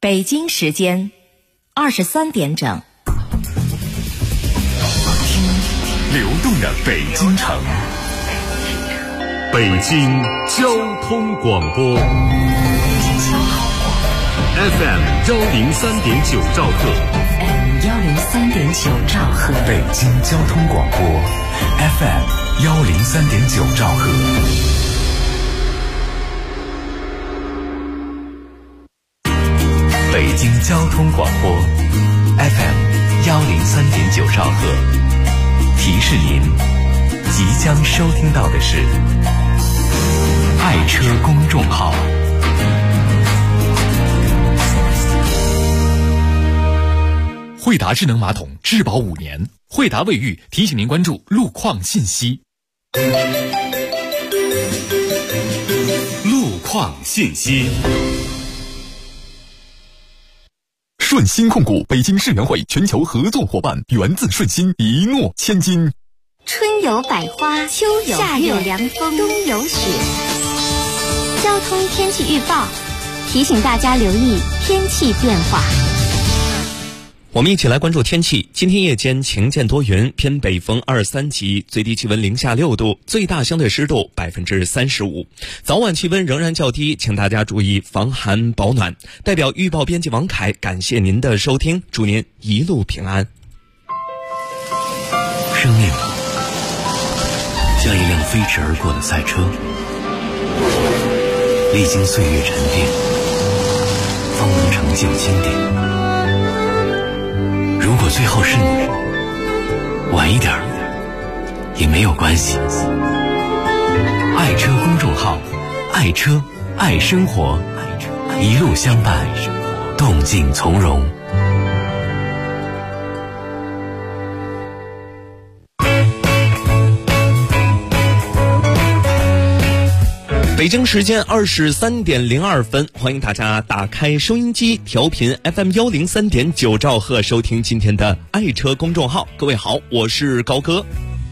北京时间23点整。 流动的北京城，北京交通广播 FM 103.9兆赫， 103.9兆赫， 北京交通广播 FM 103.9兆赫。北京交通广播 FM 103.9兆赫，提示您即将收听到的是爱车公众号。惠达智能马桶质保5年，惠达卫浴提醒您关注路况信息。路况信息。顺鑫控股北京世园会全球合作伙伴，源自顺鑫，一诺千金。 春有百花，秋有夏有凉风，冬有雪。交通天气预报提醒大家留意天气变化。 我们一起来关注天气。今天夜间晴间多云，偏北风2、3级，最低气温零下6度，最大相对湿度35%。早晚气温仍然较低，请大家注意防寒保暖。代表预报编辑王凯，感谢您的收听，祝您一路平安。 生命像一辆飞驰而过的赛车，历经岁月沉淀，方能成就经典。如果最后是你，晚一点也没有关系。爱车公众号，爱车爱生活，一路相伴，动静从容。 北京时间23点02分，欢迎大家打开收音机，调频 FM 103.9兆赫，收听今天的爱车公众号。各位好，我是高哥。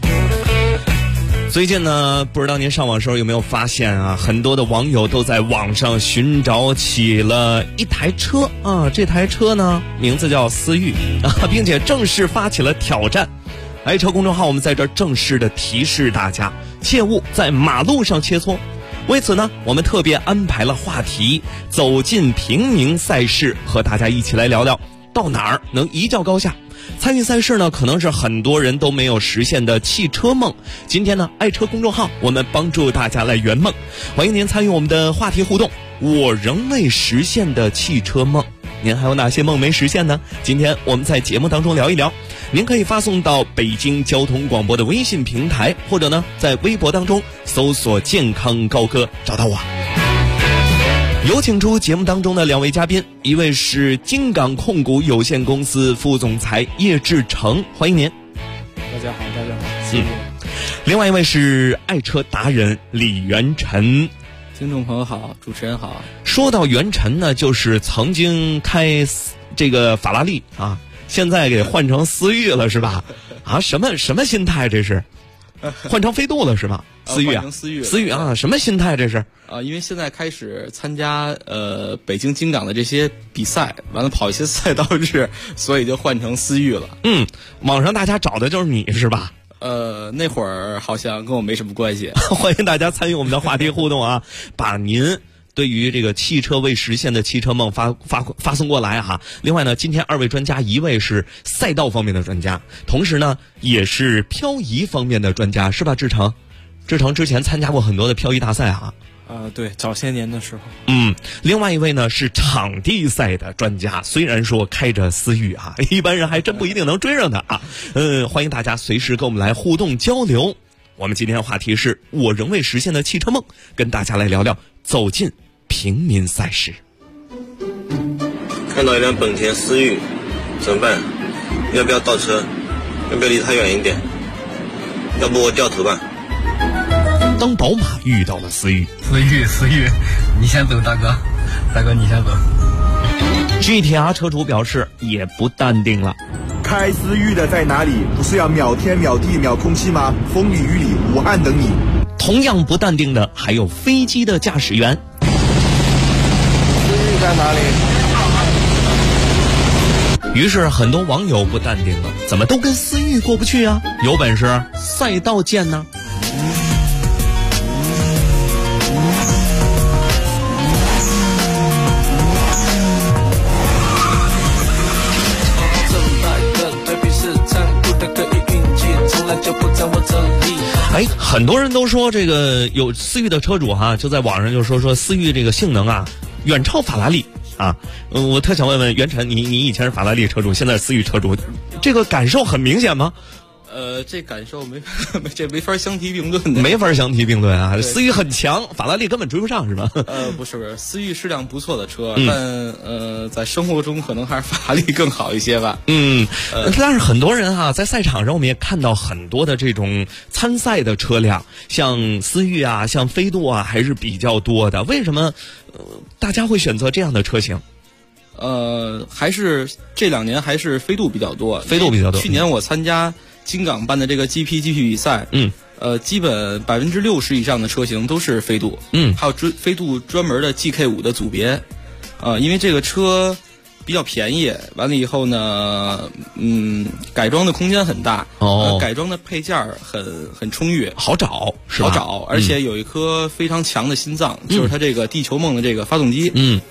最近呢，不知道您上网时候有没有发现啊，很多的网友都在网上寻找起了一台车啊，这台车呢名字叫思域啊，并且正式发起了挑战。爱车公众号，我们在这儿正式的提示大家，切勿在马路上切磋。为此呢，我们特别安排了话题，走进平民赛事，和大家一起来聊聊到哪儿能一较高下。参与赛事呢，可能是很多人都没有实现的汽车梦。今天呢，爱车公众号我们帮助大家来圆梦，欢迎您参与我们的话题互动。我仍未实现的汽车梦，您还有哪些梦没实现呢？今天我们在节目当中聊一聊。您可以发送到北京交通广播的微信平台，或者呢在微博当中搜索健康高哥找到我。有请出节目当中的2位嘉宾，一位是金港控股有限公司副总裁叶志成，欢迎您。 大家好，大家好，谢谢。 另外一位是爱车达人李元晨。 听众朋友好，主持人好。 说到元晨呢，就是曾经开这个法拉利啊，现在给换成思域了是吧？啊，什么心态这是？换成飞度了是吧？思域啊，思域啊，什么心态这是？ 因为现在开始参加北京金港的这些比赛，完了跑一些赛道日，所以就换成思域了。 网上大家找的就是你是吧？ 那会儿好像跟我没什么关系。 欢迎大家参与我们的话题互动啊，把您对于这个汽车未实现的汽车梦发送过来哈。另外呢，今天2位专家，一位是赛道方面的专家，同时呢也是漂移方面的专家，是吧？志成之前参加过很多的漂移大赛啊。 对，早些年的时候。 另外一位呢是场地赛的专家，虽然说开着思域啊，一般人还真不一定能追上他啊。欢迎大家随时跟我们来互动交流。我们今天的话题是我仍未实现的汽车梦，跟大家来聊聊走进平民赛事。 看到一辆本田思域怎么办？要不要倒车？要不要离它远一点？要不我掉头吧。 当宝马遇到了思域， 你先走，大哥你先走。 GTR 车主表示也不淡定了。 开思域的在哪里？不是要秒天秒地秒空气吗？风里雨里，武汉等你。 同样不淡定的还有飞机的驾驶员。 思域在哪里？ 于是很多网友不淡定了，怎么都跟思域过不去啊？有本事赛道见呢！哎，很多人都说这个有思域的车主哈，就在网上就说思域这个性能啊远超法拉利啊。我特想问问袁晨，你以前是法拉利车主，现在是思域车主，这个感受很明显吗？ 这感受没法相提并论的， 没法相提并论啊！思域很强，法拉利根本追不上是吧？ 不是，思域是辆不错的车，但在生活中可能还是法拉利更好一些吧。 但是很多人在赛场上我们也看到很多的这种参赛的车辆，像思域啊，像飞度啊，还是比较多的。为什么大家会选择这样的车型？ 还是这2年还是飞度比较多， 飞度比较多。 去年我参加京港办的这个 GP 比赛，基本60%以上的车型都是飞度，还有飞度专门的 GK5 的组别，因为这个车比较便宜，完了以后呢，改装的空间很大，改装的配件很充裕， 好找是吧？ 好找，而且有一颗非常强的心脏，就是它这个地球梦的这个发动机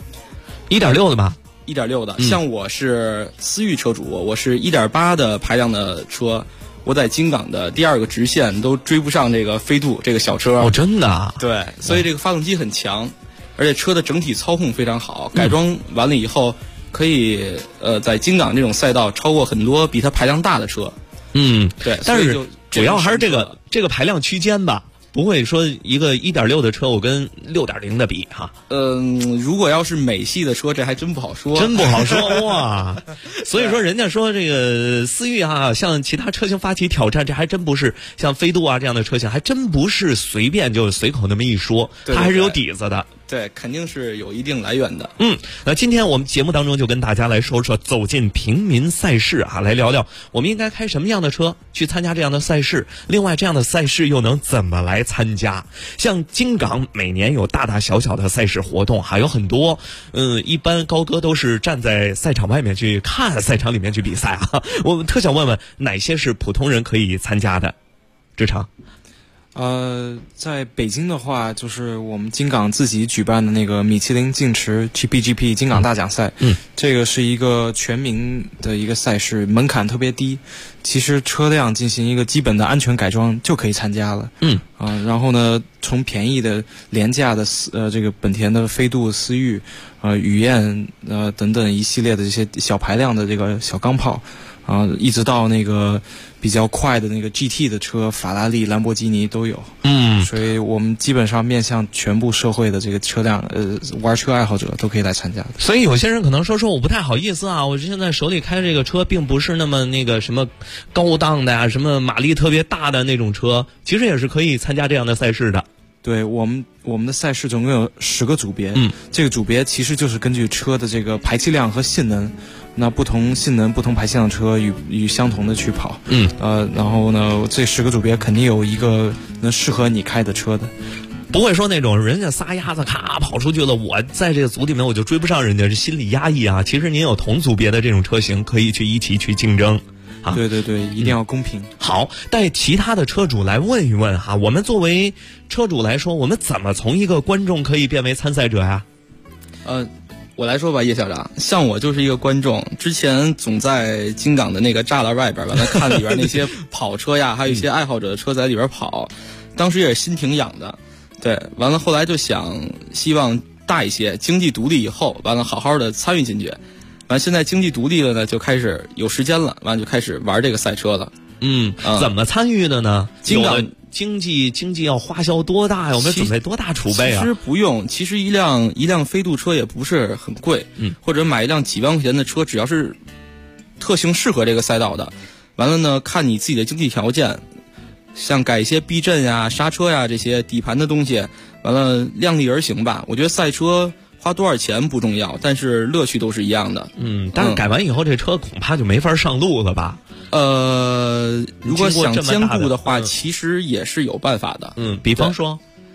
，1.6的吧 ？1.6的，像我是思域车主，我是1.8的排量的车。我在京港的第2个直线都追不上这个飞度这个小车真的啊？ 对，所以这个发动机很强，而且车的整体操控非常好，改装完了以后可以在京港这种赛道超过很多比它排量大的车。对， 但是主要还是这个排量区间吧。不会说一个1.6的车我跟6.0的比哈。 如果要是美系的车，这还真不好说， 真不好说哇。所以说人家说这个思域向其他车型发起挑战，这还真不是像飞度这样的车型，还真不是随便就随口那么一说，它还是有底子的。 对，肯定是有一定来源的。 那今天我们节目当中就跟大家来说说走进平民赛事来聊聊我们应该开什么样的车去参加这样的赛事，另外这样的赛事又能怎么来参加。像京港每年有大大小小的赛事活动，还有很多一般高哥都是站在赛场外面去看赛场里面去比赛我们特想问问哪些是普通人可以参加的。志成。 在北京的话，就是我们京港自己举办的那个米其林竞驰 GP 京港大奖赛，这个是一个全民的一个赛事，门槛特别低，其实车辆进行一个基本的安全改装就可以参加了。然后呢，从便宜的廉价的这个本田的飞度、思域、雨燕等等一系列的这些小排量的这个小钢炮。一直到那个比较快的那个 GT 的车，法拉利、兰博基尼都有。所以我们基本上面向全部社会的这个车辆玩车爱好者都可以来参加的。 所以有些人可能说我不太好意思我现在手里开这个车并不是那么那个什么高档的什么马力特别大的那种车，其实也是可以参加这样的赛事的。 对，我们的赛事总共有10个组别，这个组别其实就是根据车的这个排气量和性能，那不同性能、不同排气量的车与相同的去跑，然后呢，这10个组别肯定有一个能适合你开的车的， 不会说那种人家撒丫子咔跑出去了，我在这个组里面我就追不上人家，是心理压抑其实您有同组别的这种车型可以去一起去竞争。 对对对，一定要公平。 好，带其他的车主来问一问我们作为车主来说，我们怎么从一个观众可以变为参赛者呀？ 我来说吧，叶校长，像我就是一个观众，之前总在京港的那个栅栏外边完了看里边那些跑车呀，还有一些爱好者的车在里边跑，当时也是心挺痒的。对，完了后来就希望大一些，经济独立以后，完了好好的参与进去。完现在经济独立了呢，就开始有时间了，完就开始玩这个赛车了。 怎么参与的呢？京港经济要花销多大呀？我们准备多大储备其实不用，其实一辆飞度车也不是很贵，或者买一辆几万块钱的车，只要是特性适合这个赛道的，完了呢，看你自己的经济条件，像改一些避震呀、刹车呀这些底盘的东西，完了量力而行吧。我觉得赛车花多少钱不重要，但是乐趣都是一样的。 但是改完以后这车恐怕就没法上路了吧？ 如果想兼顾的话，其实也是有办法的。 比方说，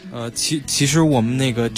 其实我们那个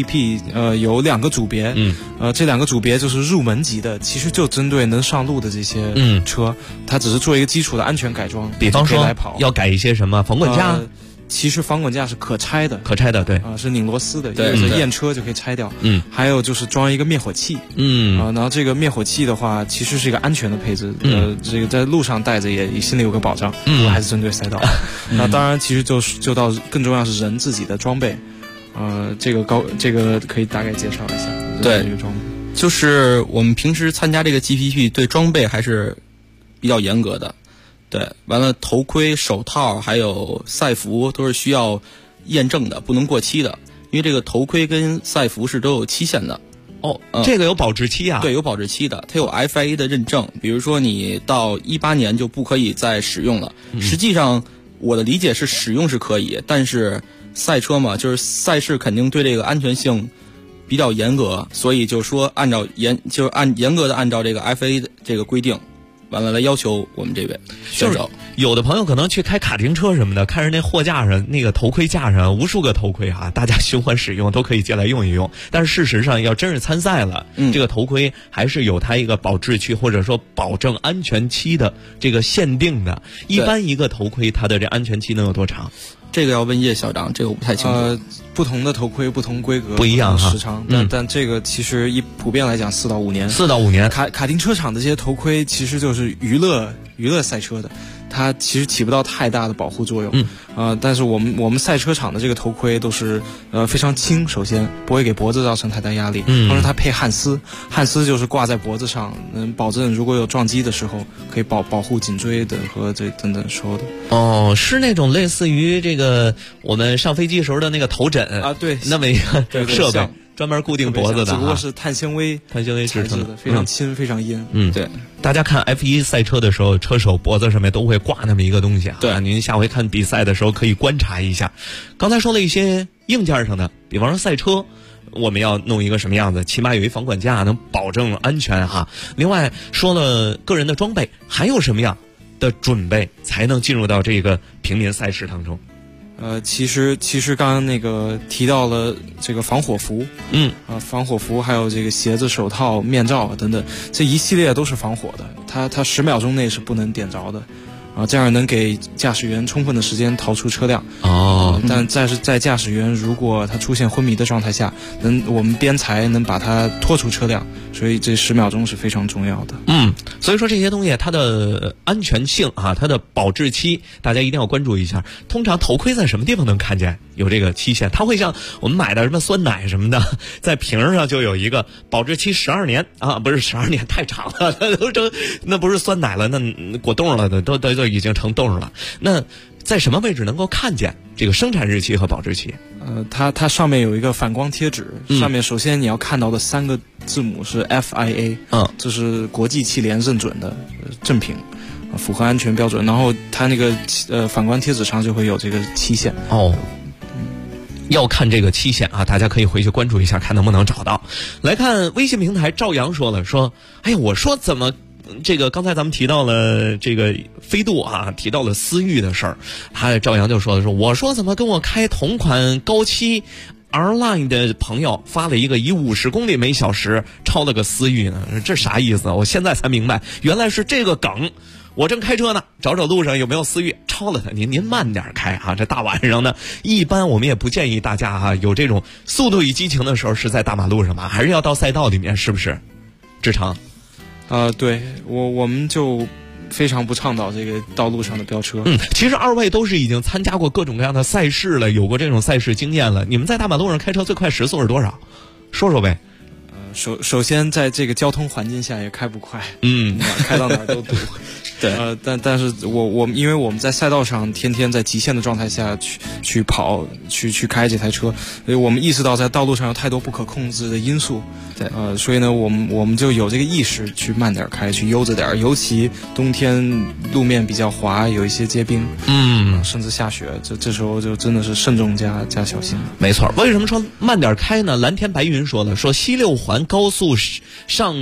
GPGP 有2个组别，这2个组别就是入门级的，其实就针对能上路的这些车，它只是做一个基础的安全改装， 比方说来跑要改一些什么防滚架。 其实防滚架是可拆的， 对是拧螺丝的， 对， 是验车就可以拆掉。还有就是装一个灭火器，然后这个灭火器的话，其实是一个安全的配置，这个在路上带着也心里有个保障，还是针对赛道。那当然，其实就到更重要是人自己的装备，这个可以大概介绍一下。 对， 这个装备就是我们平时参加这个 GPP 对装备还是比较严格的。对，完了头盔、手套还有赛服都是需要验证的，不能过期的，因为这个头盔跟赛服是都有期限的。 这个有保质期啊？ 对，有保质期的，它有 FIA 的认证，比如说你到18年就不可以再使用了。实际上我的理解是使用是可以，但是赛车嘛，就是赛事肯定对这个安全性比较严格，所以就说严格的按照这个 FIA 的这个规定。完了来要求我们这位选手， 有的朋友可能去开卡丁车什么的，看着那货架上那个头盔架上无数个头盔大家循环使用都可以借来用一用。但是事实上要真是参赛了，这个头盔还是有它一个保质期或者说保证安全期的这个限定的。一般一个头盔它的这安全期能有多长？ 这个要问叶校长，这个我不太清楚。 不同的头盔不同规格不一样时长，但这个其实普遍来讲4到5年。 4到5年。 卡丁车厂的这些头盔其实就是娱乐赛车的，它其实起不到太大的保护作用。但是我们赛车厂的这个头盔都是非常轻，首先不会给脖子造成太大压力。同时它配焊丝就是挂在脖子上，能保证如果有撞击的时候可以保护颈椎的和这等等说的。 是那种类似于这个我们上飞机时候的那个头枕对， 那么一个设备。专门固定脖子的， 只不过是碳纤维制成的，非常轻，非常硬。 对。 大家看 F1 赛车的时候，车手脖子上面都会挂那么一个东西对， 您下回看比赛的时候可以观察一下。刚才说了一些硬件上的，比方说赛车，我们要弄一个什么样子，起码有一防管架能保证安全另外说了个人的装备，还有什么样的准备才能进入到这个平民赛事当中？ 其实刚刚那个提到了这个防火服，防火服还有这个鞋子、手套、面罩等等，这一系列都是防火的，它10秒钟内是不能点着的。这样能给驾驶员充分的时间逃出车辆。但在驾驶员如果他出现昏迷的状态下，我们边裁能把他拖出车辆，所以这10秒钟是非常重要的。 所以说这些东西它的安全性它的保质期，大家一定要关注一下。通常头盔在什么地方能看见有这个期限？它会像我们买的什么酸奶什么的，在瓶上就有一个保质期12年不是12年太长了，那不是酸奶了，那果冻了的都已经成冻了。那在什么位置能够看见这个生产日期和保质期？ 它上面有一个反光贴纸，上面首先你要看到的3个字母是 FIA，这是国际汽联认准的正品，符合安全标准。然后它那个反光贴纸上就会有这个期限。 要看这个期限大家可以回去关注一下，看能不能找到。来看微信平台，赵阳说了，哎呀，我说怎么这个刚才咱们提到了这个飞度提到了思域的事儿，赵阳就说我说怎么跟我开同款高7 R-Line 的朋友发了一个以50公里每小时超了个思域呢？这啥意思？我现在才明白，原来是这个梗。我正开车呢，找路上有没有思域超了它。您慢点开这大晚上的，一般我们也不建议大家有这种速度与激情的时候是在大马路上吧，还是要到赛道里面，是不是？志成。 对，我们就非常不倡导这个道路上的飙车。 其实2位都是已经参加过各种各样的赛事了，有过这种赛事经验了。你们在大马路上开车最快时速是多少？说说呗。 首先在这个交通环境下也开不快，开到哪儿都堵。对，但是因为我们在赛道上天天在极限的状态下去跑去开这台车，所以我们意识到在道路上有太多不可控制的因素。 对， 所以呢，我们就有这个意识去慢点开，去悠着点，尤其冬天路面比较滑，有一些结冰，甚至下雪，这时候就真的是慎重加小心。 没错，为什么说慢点开呢？蓝天白云说了，说西6环高速上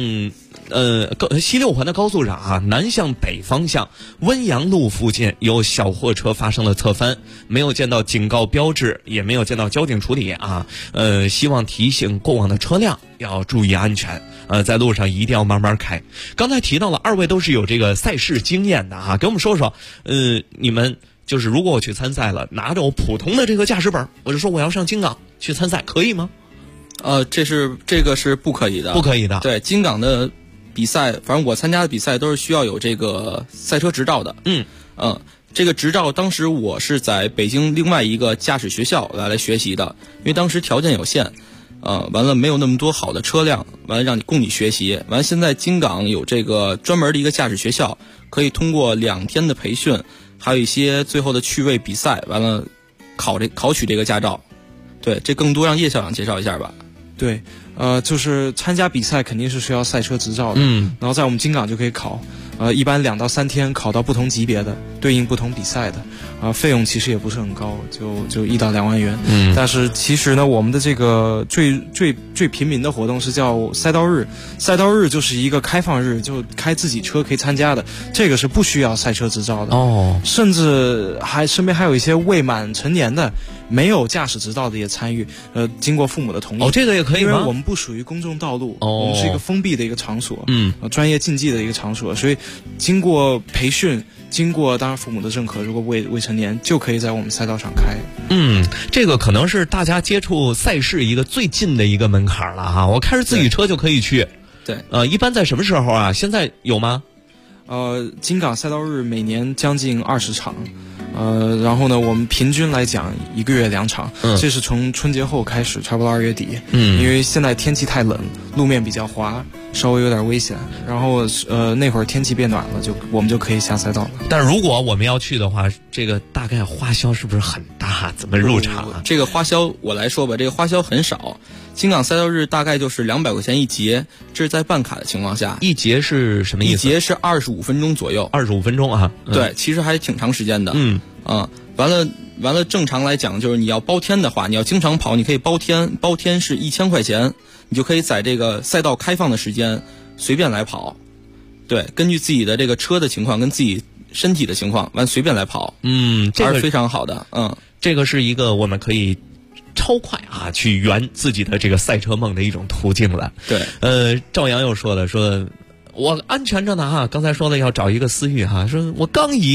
西六环的高速上啊，南向北方向温阳路附近有小货车发生了侧翻，没有见到警告标志，也没有见到交警处理啊。希望提醒过往的车辆要注意安全，在路上一定要慢慢开。刚才提到了二位都是有这个赛事经验的啊，给我们说说，你们就是如果我去参赛了，拿着我普通的这个驾驶本，我就说我要上京港去参赛，可以吗？ 这个是不可以的， 不可以的。 对，京港的比赛，反正我参加的比赛都是需要有这个赛车执照的。这个执照当时我是在北京另外一个驾驶学校来学习的，因为当时条件有限，完了没有那么多好的车辆，完了让你供你学习。完了现在京港有这个专门的一个驾驶学校，可以通过2天的培训，还有一些最后的趣味比赛，完了考取这个驾照。对，这更多让叶校长介绍一下吧。 对，就是参加比赛肯定是需要赛车执照的，然后在我们京港就可以考，一般2到3天考到不同级别的，对应不同比赛的，费用其实也不是很高，就1到2万元。但是其实呢，我们的这个最平民的活动是叫赛道日，赛道日就是一个开放日，就开自己车可以参加的，这个是不需要赛车执照的。甚至身边还有一些未满成年的，没有驾驶执照的也参与，经过父母的同意。 这个也可以吗？ 因为我们不属于公众道路，我们是一个封闭的一个场所，专业竞技的一个场所，所以经过培训，经过当然父母的认可，如果未成年就可以在我们赛道上开。 这个可能是大家接触赛事一个最近的一个门槛了哈。我开着自己车就可以去。 对， 一般在什么时候啊？现在有吗？ 京港赛道日每年将近20场。然后呢，我们平均来讲1个月2场，这是从春节后开始，差不多2月底。因为现在天气太冷，路面比较滑，稍微有点危险。然后那会儿天气变暖了，我们就可以下赛道了。 但如果我们要去的话，这个大概花销是不是很大？怎么入场啊？ 这个花销我来说吧，这个花销很少。京港赛道日大概就是200块钱一节，这是在办卡的情况下。 一节是什么意思？ 一节是25分钟左右。 25分钟啊？ 对，其实还挺长时间的。完了，正常来讲就是你要包天的话，你要经常跑，你可以包天是1000块钱，你就可以在这个赛道开放的时间随便来跑。对，根据自己的这个车的情况跟自己身体的情况，完随便来跑。这是非常好的。 这个是一个我们可以超快啊去圆自己的这个赛车梦的一种途径了。 对， 赵阳又说了，说我安全着呢哈，刚才说了要找一个思域哈，说我刚以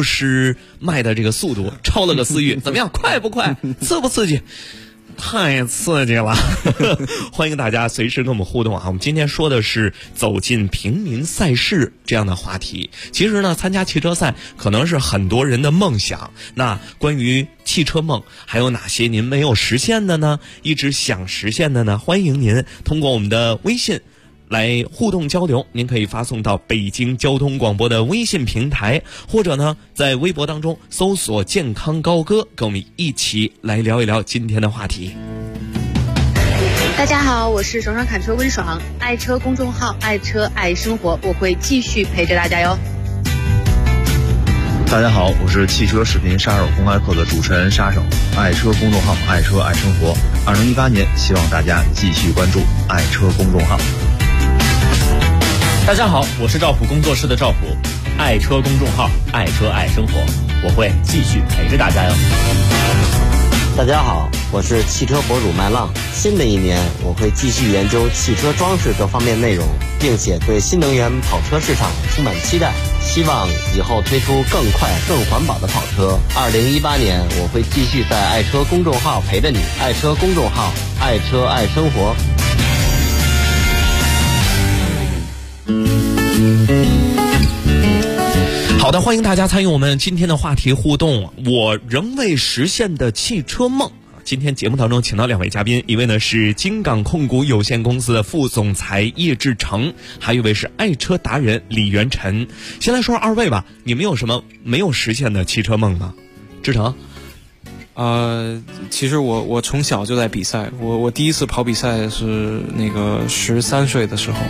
60迈的这个速度超了个思域，怎么样？快不快？刺不刺激？太刺激了！欢迎大家随时跟我们互动啊！我们今天说的是走进平民赛事这样的话题。其实呢，参加汽车赛可能是很多人的梦想。那关于汽车梦，还有哪些您没有实现的呢？一直想实现的呢？欢迎您通过我们的微信来互动交流，您可以发送到北京交通广播的微信平台，或者呢在微博当中搜索健康高歌，跟我们一起来聊一聊今天的话题。 大家好，我是爽爽侃车温爽，爱车公众号爱车爱生活，我会继续陪着大家哟。 大家好，我是汽车视频杀手公开课的主持人杀手，爱车公众号爱车爱生活。2018年希望大家继续关注爱车公众号。 大家好，我是赵普工作室的赵普，爱车公众号爱车爱生活，我会继续陪着大家哟。 大家好，我是汽车博主麦浪，新的一年我会继续研究汽车装饰各方面内容，并且对新能源跑车市场充满期待，希望以后推出更快更环保的跑车。2018年我会继续在爱车公众号陪着你，爱车公众号爱车爱生活。 好的，欢迎大家参与我们今天的话题互动。我仍未实现的汽车梦。今天节目当中请到2位嘉宾，一位呢是京港控股有限公司的副总裁叶志成，还有一位是爱车达人李元晨。先来说说2位吧，你们有什么没有实现的汽车梦吗？志成？ 其实我从小就在比赛，我第一次跑比赛是那个13岁的时候，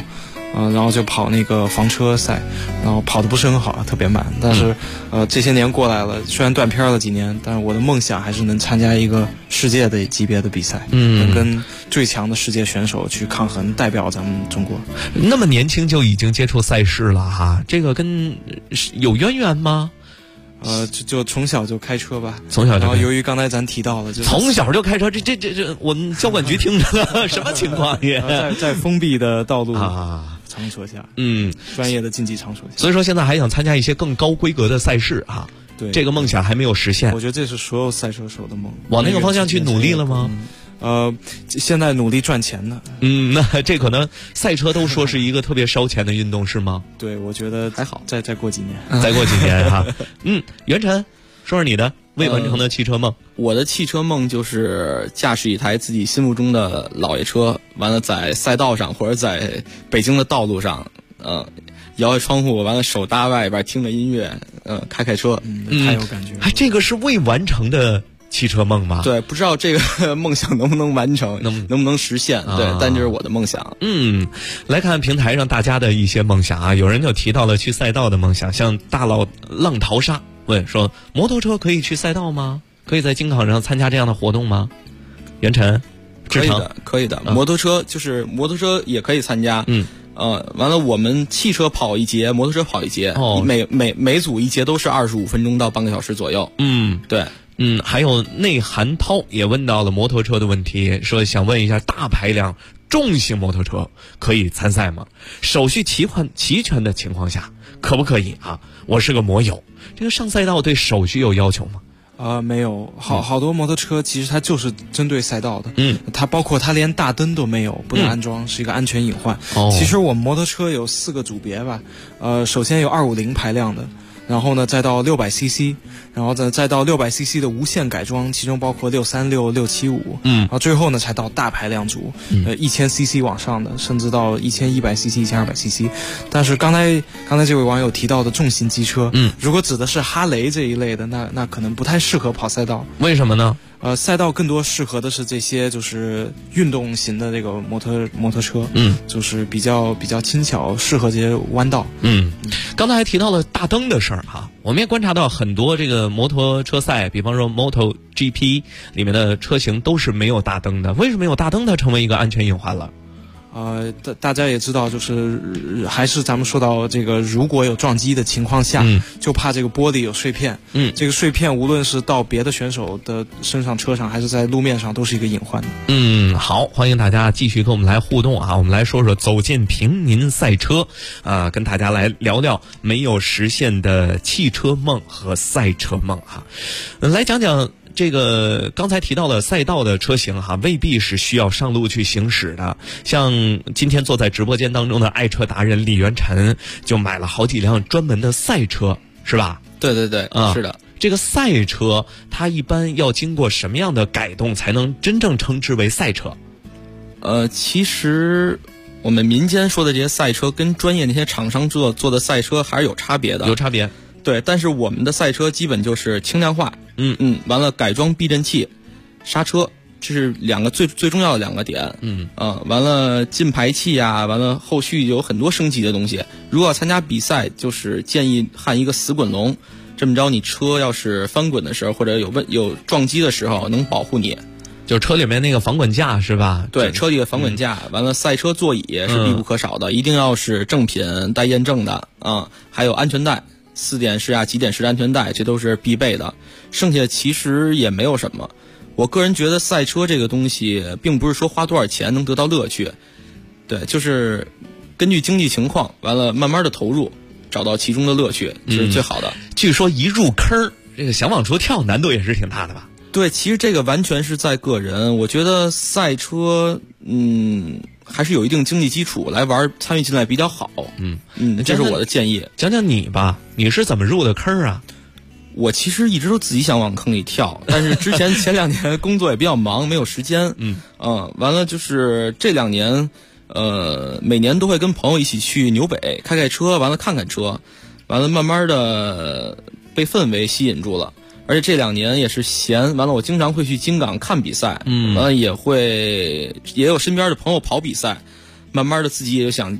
然后就跑那个房车赛，然后跑得不是很好，特别慢。但是这些年过来了，虽然断片了几年，但是我的梦想还是能参加一个世界的级别的比赛，能跟最强的世界选手去抗衡，代表咱们中国。 那么年轻就已经接触赛事了哈，这个跟有渊源吗？ 就从小就开车吧， 从小就。 然后由于刚才咱提到了，就是从小就开车，这，我们交管局听着了，什么情况也？ 在封闭的道路场所下，专业的竞技场所下。 所以说现在还想参加一些更高规格的赛事啊， 对， 这个梦想还没有实现。 我觉得这是所有赛车手的梦。 往那个方向去努力了吗？ 现在努力赚钱呢。 那这可能赛车都说是一个特别烧钱的运动，是吗？ 对，我觉得还好，再过几年， 再过几年哈。袁晨，说说你的未完成的汽车梦。 我的汽车梦就是驾驶一台自己心目中的老爷车，完了在赛道上或者在北京的道路上，摇下窗户，完了手搭外边听着音乐，开车， 太有感觉了。 这个是未完成的汽车梦吗？ 对，不知道这个梦想能不能完成，能不能实现？对，但这是我的梦想。 来看平台上大家的一些梦想啊，有人就提到了去赛道的梦想，像大佬浪淘沙问说，摩托车可以去赛道吗？可以在京考上参加这样的活动吗？袁晨， 可以的，摩托车也可以参加。完了，我们汽车跑一节，摩托车跑一节，每组一节都是25分钟到半个小时左右。对。 还有内涵涛也问到了摩托车的问题，说想问一下大排量重型摩托车可以参赛吗？手续齐全的情况下可不可以啊？我是个摩友，这个上赛道对手续有要求吗？ 没有，好多摩托车其实它就是针对赛道的，它包括它连大灯都没有，不能安装，是一个安全隐患。其实我们摩托车有4个组别吧，首先有250排量的。然后呢，再到600cc，然后再到600cc 的无限改装，其中包括636、675，然后最后呢才到大排量组，1000cc 往上的，甚至到1100cc、1200cc。但是刚才这位网友提到的重型机车，如果指的是哈雷这一类的，那可能不太适合跑赛道。 为什么呢？ 赛道更多适合的是这些就是运动型的这个摩托车，就是比较轻巧，适合这些弯道。 刚才还提到了大灯的事儿哈，我们也观察到很多这个摩托车赛，比方说 MotoGP 里面的车型都是没有大灯的。为什么没有大灯它成为一个安全隐患了？ 大家也知道，就是还是咱们说到这个，如果有撞击的情况下，就怕这个玻璃有碎片。这个碎片无论是到别的选手的身上、车上，还是在路面上，都是一个隐患的。 好，欢迎大家继续跟我们来互动啊！我们来说说走进平民赛车，跟大家来聊聊没有实现的汽车梦和赛车梦哈。来讲讲。这个刚才提到了赛道的车型哈，未必是需要上路去行驶的。像今天坐在直播间当中的爱车达人李元晨，就买了好几辆专门的赛车，是吧？ 对，是的。 这个赛车它一般要经过什么样的改动才能真正称之为赛车？ 其实我们民间说的这些赛车跟专业那些厂商做的赛车还是有差别的。 有差别。 对，但是我们的赛车基本就是轻量化，完了改装避震器、刹车，这是两个最重要的2个点，完了进排气啊，完了后续有很多升级的东西。如果要参加比赛，就是建议焊一个死滚笼，这么着你车要是翻滚的时候或者有撞击的时候能保护你。 就车里面那个防滚架是吧？ 对，车里的防滚架，完了赛车座椅是必不可少的，一定要是正品带验证的还有安全带。4点式几点式的安全带，这都是必备的。剩下其实也没有什么。我个人觉得赛车这个东西，并不是说花多少钱能得到乐趣，对，就是根据经济情况，完了慢慢的投入，找到其中的乐趣，这是最好的。 据说一入坑，这个想往出跳难度也是挺大的吧？ 对，其实这个完全是在个人。我觉得赛车，还是有一定经济基础来玩，参与进来比较好。这是我的建议。 讲讲你吧，你是怎么入的坑啊？ 我其实一直都自己想往坑里跳，但是之前前2年工作也比较忙，没有时间。完了就是这2年，每年都会跟朋友一起去纽北开车，完了看车，完了慢慢的被氛围吸引住了。而且这2年也是闲，完了我经常会去京港看比赛，完了也有身边的朋友跑比赛，慢慢的自己也想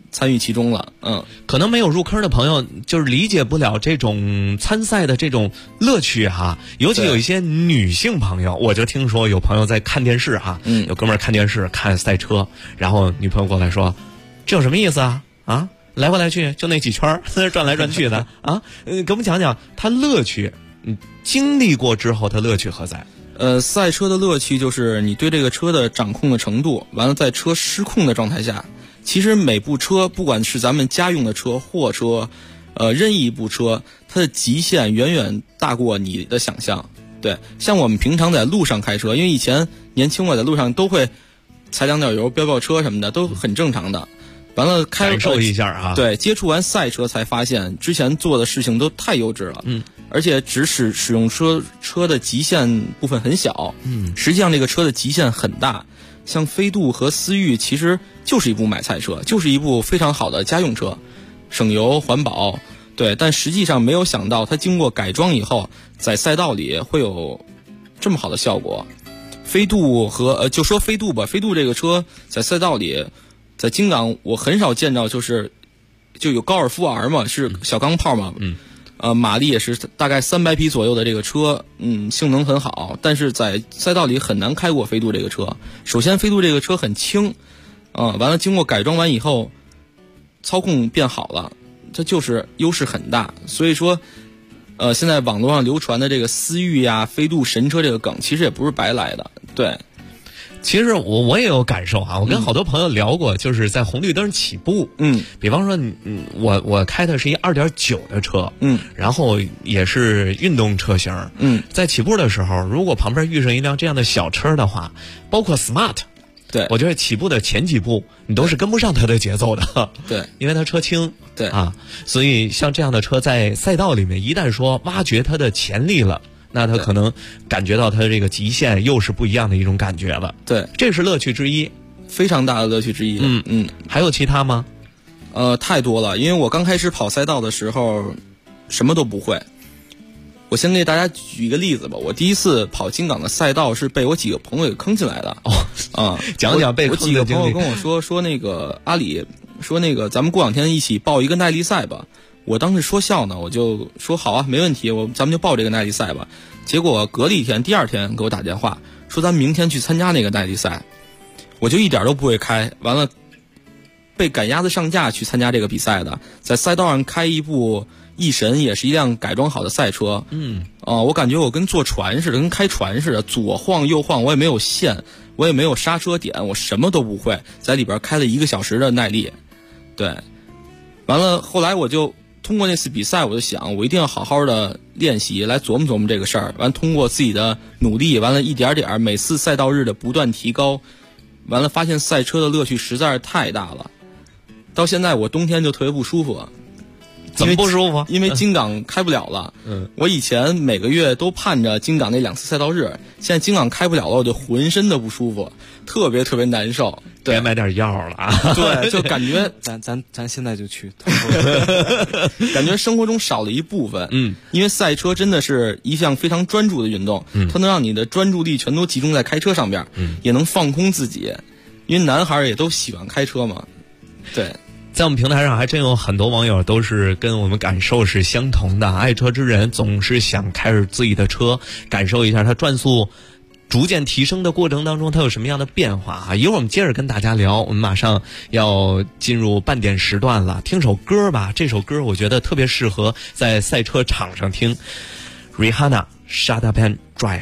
参与其中了。 可能没有入坑的朋友就是理解不了这种参赛的这种乐趣哈，尤其有一些女性朋友，我就听说有朋友在看电视哈，有哥们儿看电视看赛车，然后女朋友过来说，这有什么意思啊？啊，来回来去就那几圈转来转去的啊，给我们讲讲它乐趣，经历过之后它乐趣何在？ 赛车的乐趣就是你对这个车的掌控的程度，完了在车失控的状态下，其实每部车不管是咱们家用的车、货车，任意一部车，它的极限远远大过你的想象。对，像我们平常在路上开车，因为以前年轻我在路上都会踩两脚油、飙车什么的，都很正常的。完了感受一下啊， 对，接触完赛车才发现之前做的事情都太幼稚了，而且只使用车的极限部分很小，实际上这个车的极限很大。像飞度和思域其实就是一部买菜车，就是一部非常好的家用车，省油环保，对，但实际上没有想到它经过改装以后，在赛道里会有这么好的效果。飞度和就说飞度吧，飞度这个车在赛道里，在金港我很少见到，就有高尔夫 R 嘛，是小钢炮嘛，马力也是大概300匹左右的这个车，性能很好，但是在赛道里很难开过飞度这个车。首先飞度这个车很轻，完了经过改装完以后，操控变好了，这就是优势很大。所以说，现在网络上流传的这个思域呀、飞度神车这个梗，其实也不是白来的，对。 其实我也有感受啊，我跟好多朋友聊过，就是在红绿灯起步，比方说我开的是一 2.9 的车，然后也是运动车型，在起步的时候，如果旁边遇上一辆这样的小车的话，包括 Smart， 对， 我觉得起步的前几步你都是跟不上它的节奏的， 对， 因为它车轻， 对啊，所以像这样的车在赛道里面，一旦说挖掘它的潜力了，那他可能感觉到他这个极限又是不一样的一种感觉了。 对， 这是乐趣之一， 非常大的乐趣之一。 还有其他吗？ 太多了。因为我刚开始跑赛道的时候，什么都不会。我先给大家举一个例子吧。我第一次跑金港的赛道是被我几个朋友给坑进来的。 讲讲被坑的经历。 我几个朋友跟我说那个阿里，说那个咱们过两天一起报一个耐力赛吧。我当时说笑呢，我就说好啊，没问题，咱们就报这个耐力赛吧。结果隔了一天，第二天给我打电话说咱们明天去参加那个耐力赛，我就一点都不会开，完了被赶鸭子上架去参加这个比赛的，在赛道上开一部翼神，也是一辆改装好的赛车。我感觉我跟坐船似的，跟开船似的，左晃右晃，我也没有线，我也没有刹车点，我什么都不会，在里边开了1个小时的耐力。对，完了后来我就通过那次比赛，我就想我一定要好好的练习，来琢磨琢磨这个事儿。完，通过自己的努力，完了一点点，每次赛道日的不断提高，完了发现赛车的乐趣实在是太大了。到现在我冬天就特别不舒服。 怎么不舒服？ 因为金港开不了了。我以前每个月都盼着金港那2次赛道日，现在金港开不了了，我就浑身的不舒服，特别特别难受。对， 该买点药了啊！ 对，就感觉咱现在就去， 感觉生活中少了一部分。因为赛车真的是一项非常专注的运动，它能让你的专注力全都集中在开车上边，也能放空自己。因为男孩也都喜欢开车嘛。对。 在我们平台上还真有很多网友都是跟我们感受是相同的，爱车之人总是想开着自己的车，感受一下它转速逐渐提升的过程当中它有什么样的变化啊！一会儿我们接着跟大家聊，我们马上要进入半点时段了，听首歌吧。这首歌我觉得特别适合在赛车场上听， Rihanna Shut Up and Drive。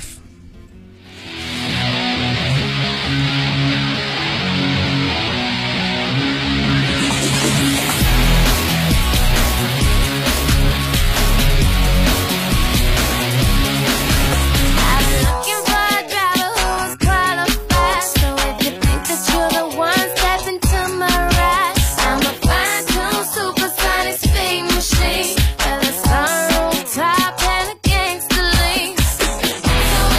Top and a gangster lean.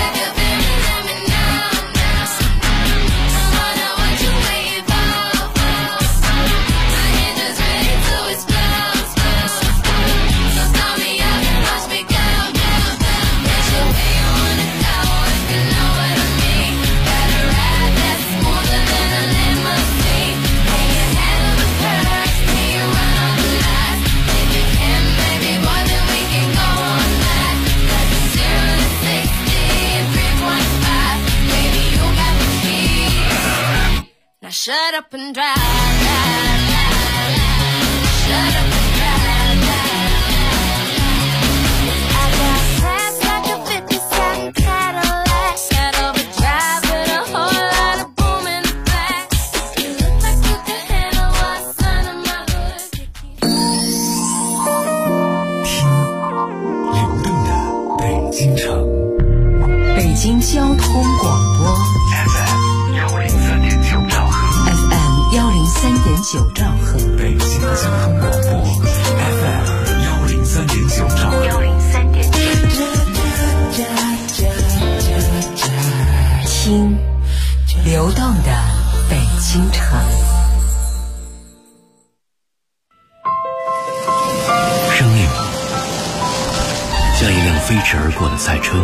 Now shut up and drive, drive, drive, drive. Shut up and drive, drive, drive. I got class like a 57 Cadillac, got overdrive with a whole lot of boom in the back. You look like you could handle what's under my hood. 听流动的北京城， 北京交通广播 FM103.9兆赫 ，FM103.9兆赫， 北京交通广播 FM103.9兆赫听流动的北京城。 生命像一辆飞驰而过的赛车，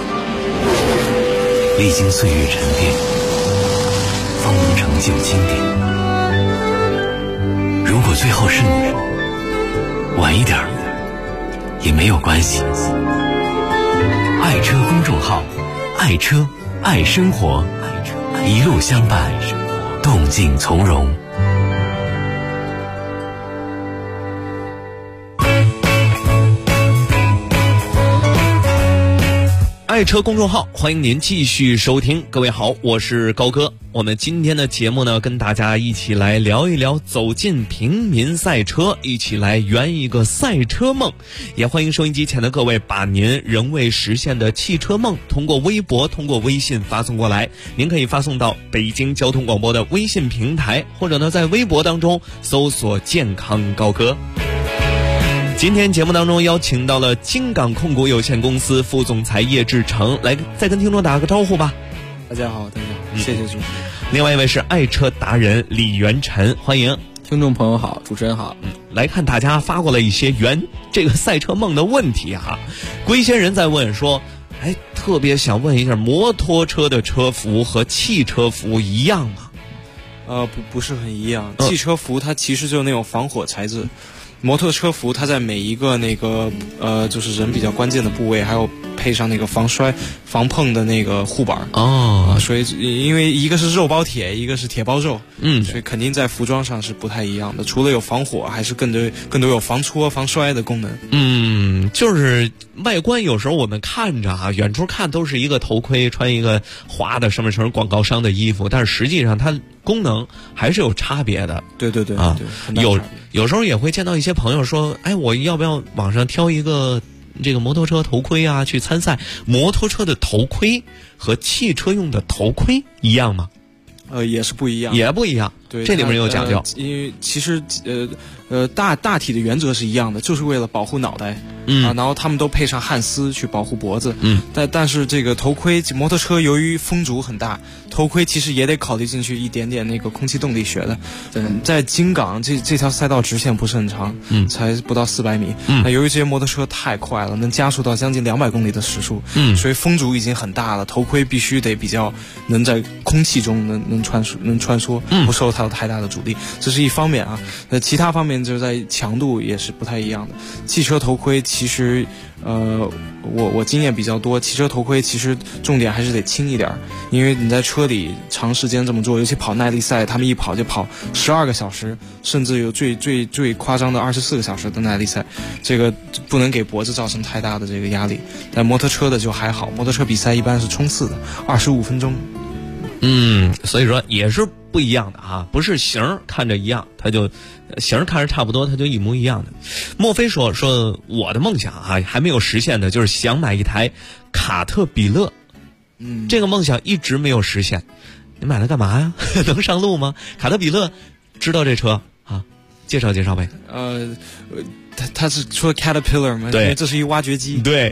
历经岁月沉淀，方能成就经典。如果最后是你，晚一点也没有关系。爱车公众号，爱车爱生活，一路相伴，动静从容。 爱车公众号，欢迎您继续收听。各位好，我是高哥。我们今天的节目呢，跟大家一起来聊一聊走进平民赛车，一起来圆一个赛车梦。也欢迎收音机前的各位把您仍未实现的汽车梦通过微博、通过微信发送过来。您可以发送到北京交通广播的微信平台，或者呢在微博当中搜索健康高哥。今天节目当中邀请到了京港控股有限公司副总裁叶志成，来再跟听众打个招呼吧。 大家好，大家好，谢谢主持人。 另外一位是爱车达人李元晨，欢迎听众朋友好，主持人好。 来看大家发过了一些圆这个赛车梦的问题哈。龟仙人在问说，特别想问一下，摩托车的车服和汽车服一样吗？ 不是很一样。汽车服它其实就是那种防火材质。摩托车服它在每一个那个就是人比较关键的部位，还有配上那个防摔防碰的那个护板所以因为一个是肉包铁，一个是铁包肉，所以肯定在服装上是不太一样的。除了有防火，还是更多有防戳防摔的功能。 就是外观有时候我们看着远处看都是一个头盔，穿一个花的上面成广告商的衣服，但是实际上它功能还是有差别的。 对有时候也会见到一些朋友说，我要不要网上挑一个这个摩托车头盔啊去参赛？摩托车的头盔和汽车用的头盔一样吗？ 也是不一样， 也不一样。对，这里面有讲究。 因为其实大体的原则是一样的，就是为了保护脑袋。然后他们都配上焊丝去保护脖子。但是这个头盔，摩托车由于风阻很大，头盔其实也得考虑进去一点点那个空气动力学的。在京港这条赛道直线不是很长，才不到400米。那由于这些摩托车太快了，能加速到将近200公里的时速。所以风阻已经很大了，头盔必须得比较能在空气中能穿梭，不受它太大的阻力。这是一方面啊。其他方面就是在强度也是不太一样的。汽车头盔其实我经验比较多，汽车头盔其实重点还是得轻一点，因为你在车里长时间这么做，尤其跑耐力赛，他们一跑就跑12个小时，甚至有最夸张的24个小时的耐力赛，这个不能给脖子造成太大的这个压力。但摩托车的就还好，摩托车比赛一般是冲刺的，25分钟。 所以说也是不一样的啊，不是型看着一样，它就型看着差不多，它就一模一样的。莫非说我的梦想还没有实现的，就是想买一台卡特彼勒。这个梦想一直没有实现。你买它干嘛呀？能上路吗？卡特彼勒，知道这车啊？介绍呗。 他是说 Caterpillar 吗？ 对， 这是一挖掘机。对，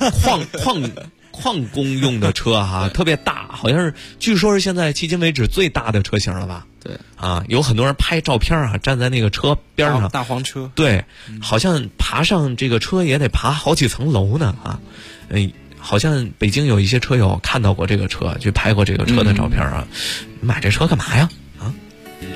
矿工用的车特别大，好像是据说是现在迄今为止最大的车型了吧？ 对有很多人拍照片站在那个车边上， 大黄车。 对，好像爬上这个车也得爬好几层楼呢好像北京有一些车友看到过这个车，去拍过这个车的照片买这车干嘛呀？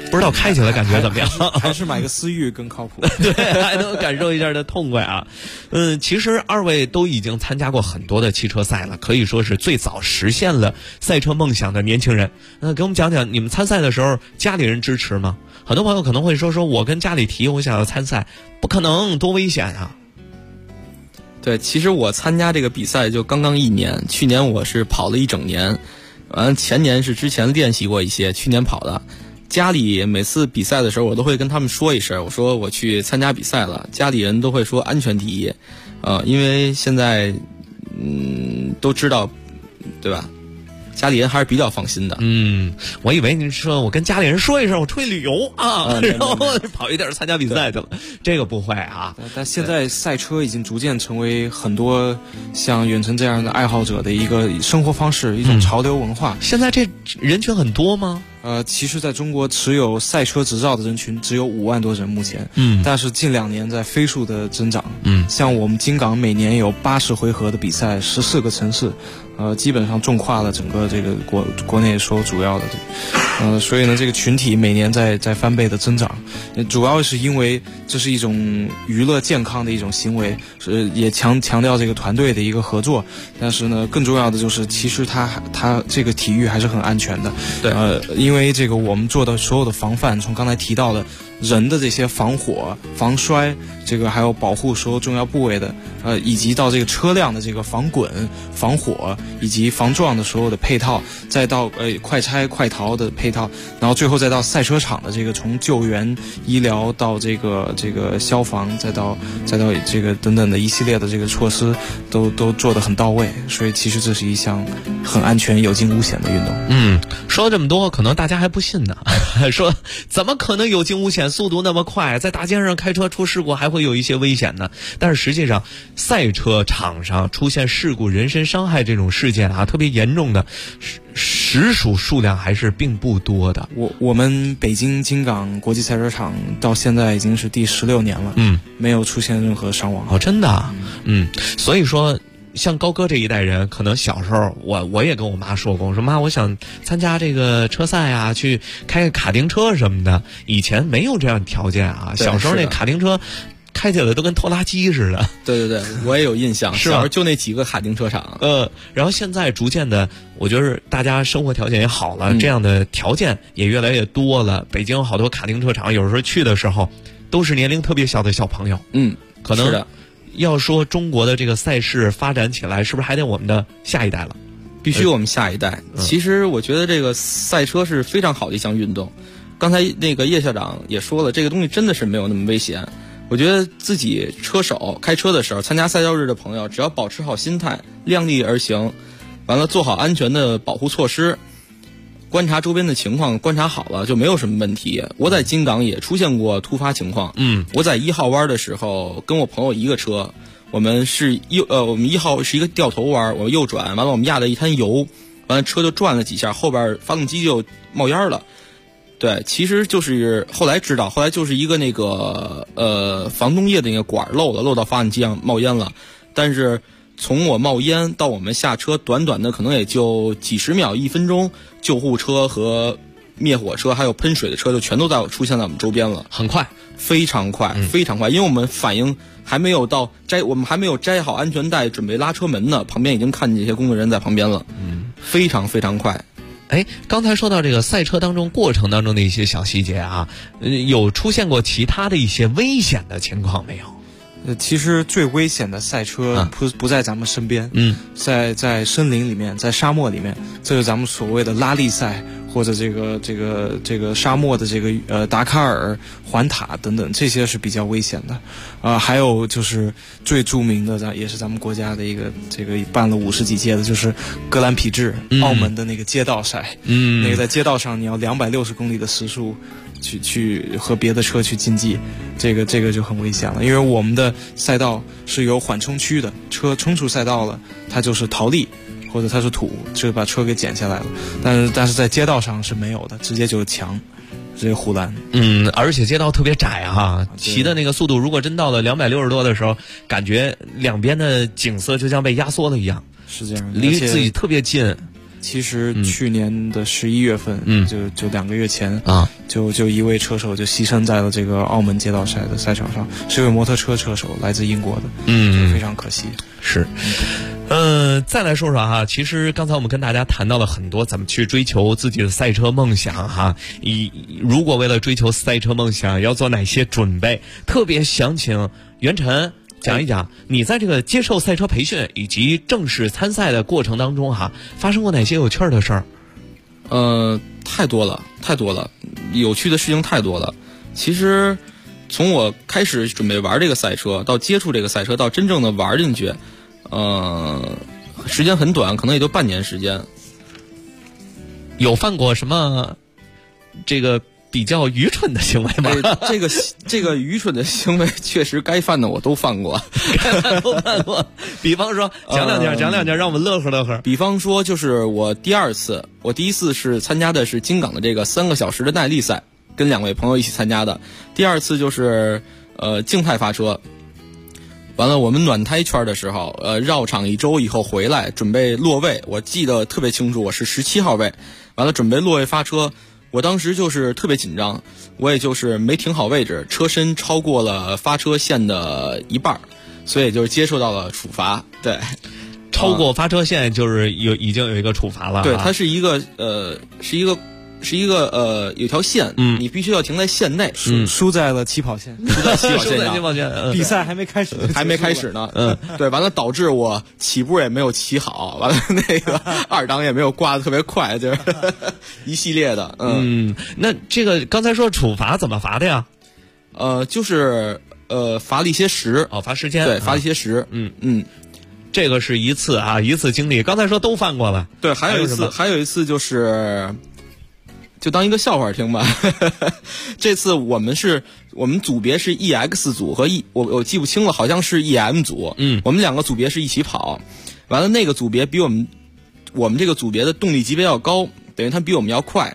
不知道开起来感觉怎么样？ 还是买个思域更靠谱。 对，还能感受一下的痛快啊。其实二位都已经参加过很多的汽车赛了，可以说是最早实现了赛车梦想的年轻人。给我们讲讲你们参赛的时候，家里人支持吗？很多朋友可能会说我跟家里提我想要参赛，不可能，多危险啊。 对，其实我参加这个比赛就刚刚1年，去年我是跑了1整年，完了前年是之前练习过一些，去年跑的。家里每次比赛的时候，我都会跟他们说一声，我说我去参加比赛了，家里人都会说安全第一，因为现在都知道，对吧？家里人还是比较放心的。 我以为您说我跟家里人说一声，我出去旅游然后跑一点参加比赛去了，这个不会啊。 但现在赛车已经逐渐成为很多像远程这样的爱好者的一个生活方式，一种潮流文化。 现在这人群很多吗？ 其实在中国持有赛车执照的人群只有5万多人目前，但是近2年在飞速的增长。像我们京港每年有80回合的比赛，14个城市，基本上纵跨了整个这个国内所有主要的，所以呢，这个群体每年在翻倍的增长，主要是因为这是一种娱乐健康的一种行为，也强调这个团队的一个合作，但是呢，更重要的就是其实它这个体育还是很安全的。 对， 因为这个我们做的所有的防范，从刚才提到的人的这些防火、防摔，这个还有保护所有重要部位的，以及到这个车辆的这个防滚、防火以及防撞的所有的配套，再到快拆快逃的配套，然后最后再到赛车场的这个从救援、医疗到这个消防，再到这个等等的一系列的这个措施，都做得很到位。所以其实这是一项很安全、有惊无险的运动。 说了这么多，可能大家还不信呢，说怎么可能有惊无险？速度那么快，在大街上开车出事故还会有一些危险呢。但是实际上，赛车场上出现事故、人身伤害这种事件特别严重的实属数量还是并不多的。 我们北京京港国际赛车场到现在已经是第16年了，没有出现任何伤亡。 真的所以说。像高哥这一代人，可能小时候我也跟我妈说过，我说妈，我想参加这个车赛啊，去开个卡丁车什么的。以前没有这样的条件啊，小时候那卡丁车开起来都跟拖拉机似的。 对，我也有印象，小时候就那几个卡丁车场。 然后现在逐渐的，我觉得大家生活条件也好了，这样的条件也越来越多了。北京有好多卡丁车场，有时候去的时候都是年龄特别小的小朋友。可能是的。 要说中国的这个赛事发展起来，是不是还得我们的下一代了？ 必须我们下一代。其实我觉得这个赛车是非常好的一项运动。刚才那个叶校长也说了，这个东西真的是没有那么危险。我觉得自己车手开车的时候，参加赛道日的朋友，只要保持好心态，量力而行，完了做好安全的保护措施，观察周边的情况，观察好了就没有什么问题。我在京港也出现过突发情况。我在1号弯的时候跟我朋友一个车，我们1号是一个掉头弯，我右转，完了我们压了一滩油，完了车就转了几下，后边发动机就冒烟了。对，其实就是后来知道，后来就是一个那个防冻液的那个管漏到发动机上冒烟了。但是从我冒烟到我们下车，短短的可能也就几十秒1分钟，救护车和灭火车还有喷水的车就全都出现在我们周边了， 很快， 非常快，非常快。因为我们反应还没有到我们还没有摘好安全带准备拉车门呢，旁边已经看见一些工作人员在旁边了，非常非常快。 刚才说到这个赛车过程当中的一些小细节啊，有出现过其他的一些危险的情况没有？ 其实最危险的赛车不在咱们身边，在森林里面，在沙漠里面，这是咱们所谓的拉力赛，或者这个沙漠的这个达喀尔环塔等等，这些是比较危险的。还有就是最著名的，也是咱们国家的一个这个办了50几届的，就是格兰披治，澳门的那个街道赛。那个在街道上你要260公里的时速去和别的车去竞技，这个就很危险了。因为我们的赛道是有缓冲区的，车冲出赛道了，它就是逃力或者它是土，就把车给捡下来了。但是在街道上是没有的，直接就是墙，直接护栏。 而且街道特别窄哈，骑的那个速度如果真到了260多的时候，感觉两边的景色就像被压缩了一样， 是这样， 离自己特别近。 其实去年的11月份，就2个月前啊， 就一位车手就牺牲在了这个澳门街道赛的赛场上，是位摩托车车手，来自英国的，非常可惜。 是，再来说说哈，其实刚才我们跟大家谈到了很多怎么去追求自己的赛车梦想哈，如果为了追求赛车梦想要做哪些准备，特别想请袁晨讲一讲你在这个接受赛车培训以及正式参赛的过程当中哈，发生过哪些有趣的事儿？ 太多了，有趣的事情太多了。其实从我开始准备玩这个赛车，到接触这个赛车，到真正的玩进去，时间很短，可能也就半年时间。 有犯过什么这个比较愚蠢的行为吗？ 这个愚蠢的行为，确实该犯的我都犯过， 都犯过。比方说，讲两件，让我们乐呵乐呵。 比方说，就是我第一次是参加的是京港的这个3个小时的耐力赛，跟2位朋友一起参加的。第2次就是静态发车。完了，我们暖胎圈的时候，绕场1周以后回来，准备落位。我记得特别清楚，我是17号位。完了，准备落位发车。我当时就是特别紧张，我也就是没停好位置，车身超过了发车线的一半，所以就是接受到了处罚。对， 超过发车线就是已经有一个处罚了。 对，它是一个有条线，你必须要停在线内， 输在了起跑线， 输在起跑线比赛还没开始呢，对，完了导致我起步也没有起好，完了那个2档也没有挂得特别快，就是一系列的， 那这个刚才说处罚怎么罚的呀？ 就是罚了一些时， 罚时间， 对，罚了一些时， 这个是一次经历，刚才说都犯过了， 对，还有一次就是就当一个笑话听吧。这次我们组别是 EX 组和我记不清了，好像是 EM 组。我们2个组别是一起跑，完了那个组别比我们这个组别的动力级别要高，等于它比我们要快。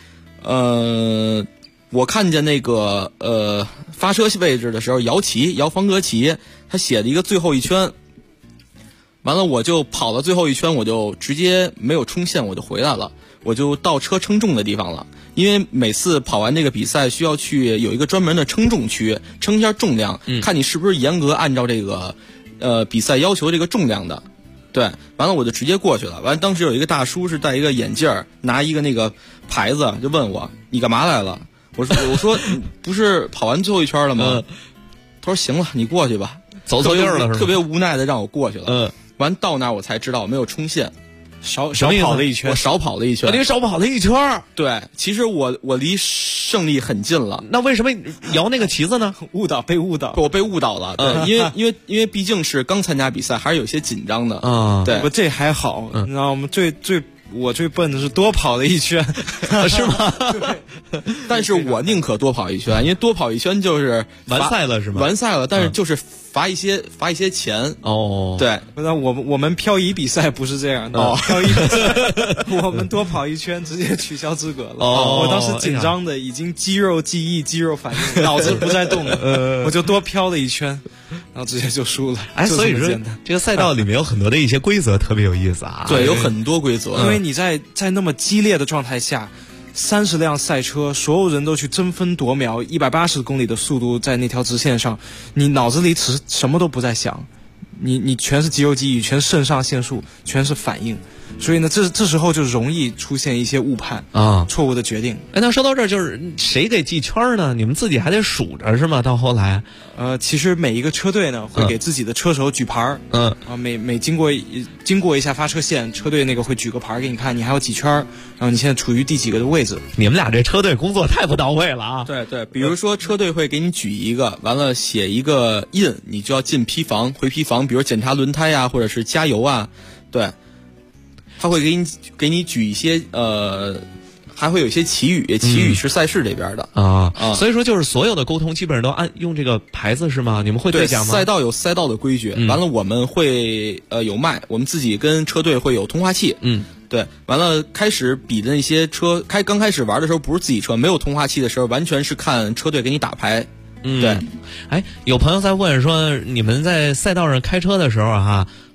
我看见那个发车位置的时候摇方格旗，他写了一个最后一圈。完了，我就跑了最后一圈，我就直接没有冲线，我就回来了，我就到车称重的地方了。因为每次跑完这个比赛，需要去有一个专门的称重区，称一下重量，看你是不是严格按照这个比赛要求这个重量的。对，完了我就直接过去了。完了，当时有一个大叔是戴一个眼镜，拿一个那个牌子，就问我你干嘛来了？我说你不是跑完最后一圈了吗？他说行了，你过去吧。 走错地儿了是吧？ 特别无奈的让我过去了。完到那儿我才知道我没有冲线， 少跑了一圈， 我少跑了一圈， 你少跑了一圈。 对，其实我离胜利很近了。 那为什么摇那个旗子呢？ 被误导， 我被误导了。对，因为毕竟是刚参加比赛，还是有些紧张的啊。 对， 不，这还好，你知道吗？我最笨的是多跑了一圈， 是吗？ 对，但是我宁可多跑一圈，因为多跑一圈就是完赛了，是吗？ 完赛了，但是就是罚一些钱。 哦， 对， 那我们漂移比赛不是这样的，漂移比赛我们多跑一圈直接取消资格了。我当时紧张的已经肌肉记忆、肌肉反应，脑子不再动了，我就多飘了一圈，然后直接就输了。 所以说这个赛道里面有很多的一些规则特别有意思啊。 对，有很多规则， 因为你在那么激烈的状态下，30辆赛车，所有人都去争分夺秒，180公里的速度在那条直线上，你脑子里什么都不在想，你全是肌肉记忆，全是肾上腺素，全是反应，所以呢，这时候就容易出现一些误判啊， 错误的决定。 那说到这儿，就是谁给记圈呢？你们自己还得数着是吗？到后来， 其实每一个车队呢会给自己的车手举牌，每经过一下发车线，车队那个会举个牌给你看，你还有几圈，然后你现在处于第几个的位置。 你们俩这车队工作太不到位了啊！ 对，比如说车队会给你举一个，完了写一个印，你就要进批房回批房，比如检查轮胎啊，或者是加油啊，对。他会给你举一些还会有一些旗语是赛事这边的所以说就是所有的沟通基本上都用这个牌子是吗？你们会对讲吗？ 赛道有赛道的规矩，完了我们会有麦，我们自己跟车队会有通话器，对，完了开始比的那些车刚开始玩的时候不是自己车，没有通话器的时候，完全是看车队给你打牌。对， 有朋友在问说，你们在赛道上开车的时候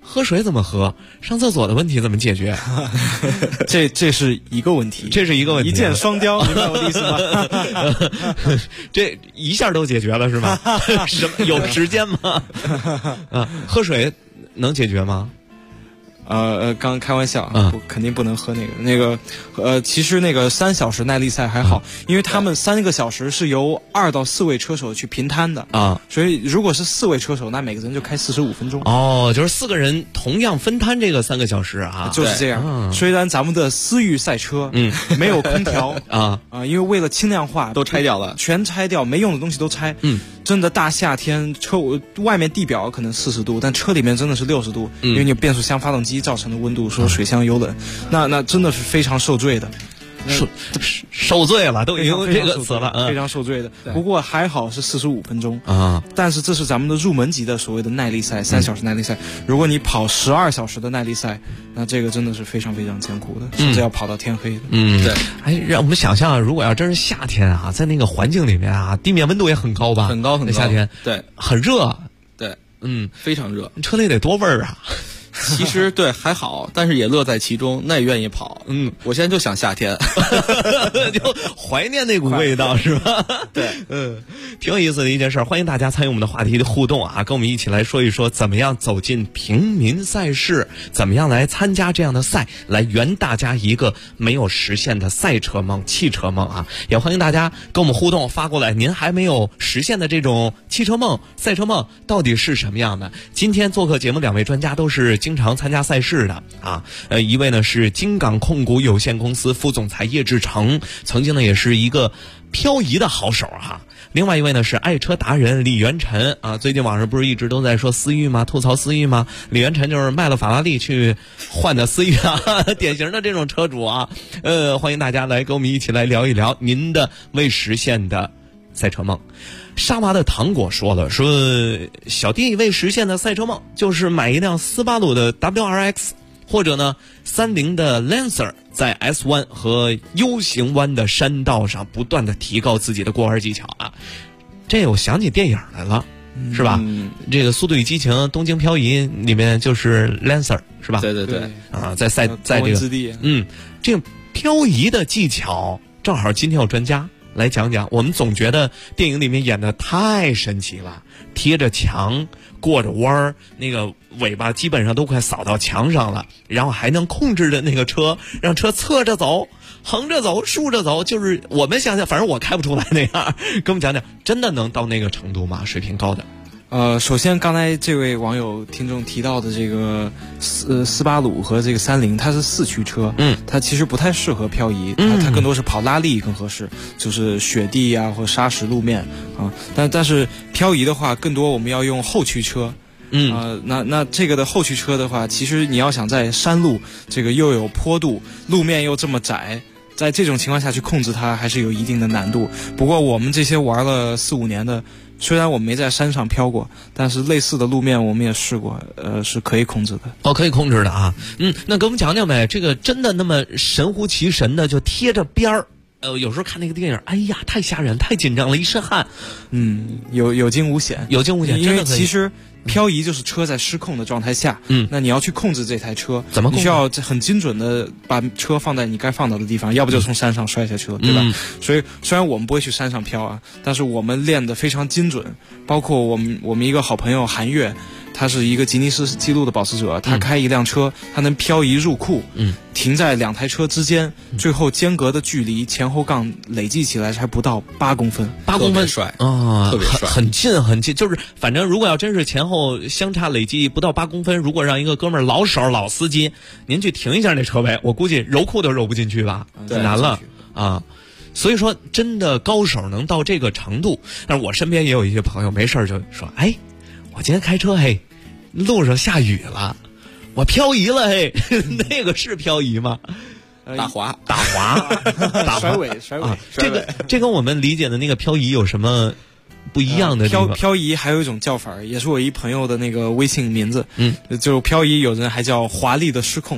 喝水怎么喝？上厕所的问题怎么解决？ 这是一个问题， 这是一个问题， 一箭双雕，明白我的意思吗？ 这一下都解决了是吗？什么有时间吗？喝水能解决吗？ 刚开玩笑啊，肯定不能喝那个。其实那个3小时耐力赛还好，因为他们3个小时是由2到4位车手去平摊的啊，所以如果是4位车手，那每个人就开45分钟。 哦，就是4个人同样分摊这个3个小时啊， 就是这样。虽然咱们的思域赛车没有空调因为为了轻量化都拆掉了， 全拆掉，没用的东西都拆。真的大夏天车外面地表可能40度，但车里面真的是60度，因为你有变速箱发动机造成的温度，说水箱有冷，那真的是非常受罪的。 受罪了，都已经用这个词了， 非常受罪的。不过还好是45分钟啊，但是这是咱们的入门级的所谓的耐力赛，3小时耐力赛。如果你跑12小时的耐力赛，那这个真的是非常非常艰苦的，甚至要跑到天黑的。 对。 哎，让我们想象，如果要真是夏天啊，在那个环境里面啊，地面温度也很高吧？ 很高很高。 夏天对， 很热。 对，非常热。 车里得多味儿啊！ 其实对还好，但是也乐在其中，那也愿意跑。我现在就想夏天， 就怀念那股味道，是吧？ 对， 挺有意思的一件事。欢迎大家参与我们的话题的互动啊，跟我们一起来说一说怎么样走进平民赛事，怎么样来参加这样的赛，来圆大家一个没有实现的赛车梦、汽车梦啊！也欢迎大家跟我们互动，发过来您还没有实现的这种汽车梦、赛车梦到底是什么样的？今天做客节目2位专家都是经常参加赛事的啊，一位呢是金港控股有限公司副总裁叶志成，曾经呢也是一个漂移的好手哈。另外一位呢是爱车达人李元晨啊，最近网上不是一直都在说思域吗？吐槽思域吗？李元晨就是卖了法拉利去换的思域啊，典型的这种车主啊。欢迎大家来跟我们一起来聊一聊您的未实现的赛车梦。沙娃的糖果说了，说小弟未实现的赛车梦就是买一辆斯巴鲁的 WRX， 或者呢30的 Lancer， 在 S 弯和 U 型弯的山道上不断的提高自己的过弯技巧啊。这我想起电影来了，是吧？这个《速度与激情》东京漂移里面就是 Lancer， 是吧？ 对对对啊，在这个这个漂移的技巧，正好今天有专家来讲讲。我们总觉得电影里面演的太神奇了，贴着墙过着弯儿，那个尾巴基本上都快扫到墙上了，然后还能控制着那个车，让车侧着走、横着走、竖着走，就是我们想想，反正我开不出来那样。跟我们讲讲，真的能到那个程度吗？水平高的。 首先刚才这位网友听众提到的这个斯巴鲁和这个30，它是4驱车，它其实不太适合漂移，它更多是跑拉力更合适，就是雪地啊或砂石路面啊。但是漂移的话，更多我们要用后驱车。那这个的后驱车的话，其实你要想在山路这个又有坡度，路面又这么窄，在这种情况下去控制它还是有一定的难度。不过我们这些玩了4-5年的，虽然我没在山上飘过，但是类似的路面我们也试过，是可以控制的。 哦，可以控制的啊。那给我们讲讲呗，这个真的那么神乎其神的就贴着边儿？有时候看那个电影，哎呀，太吓人，太紧张了，一身汗。 有惊无险， 有惊无险， 因为其实漂移就是车在失控的状态下，那你要去控制这台车， 怎么控制？ 你需要很精准的把车放在你该放到的地方，要不就从山上摔下去了，对吧？所以虽然我们不会去山上漂啊，但是我们练得非常精准。包括我们一个好朋友韩月，他是一个吉尼斯纪录的保持者，他开一辆车，他能漂移入库，停在2台车之间，最后间隔的距离前后杠累计起来还不到8公分 ，8公分帅啊， 特别帅， 很近，就是反正如果要真是前后相差累计不到8公分，如果让一个哥们儿老手老司机，您去停一下那车位，我估计揉库都揉不进去吧，难了啊。所以说，真的高手能到这个程度。但是我身边也有一些朋友，没事就说：“哎，我今天开车，嘿，路上下雨了，我漂移了，嘿，那个是漂移吗？ 打滑， 甩尾， 这跟我们理解的那个漂移有什么不一样的地方？ 漂移还有一种叫法，也是我一朋友的那个微信名字，就漂移有人还叫华丽的失控。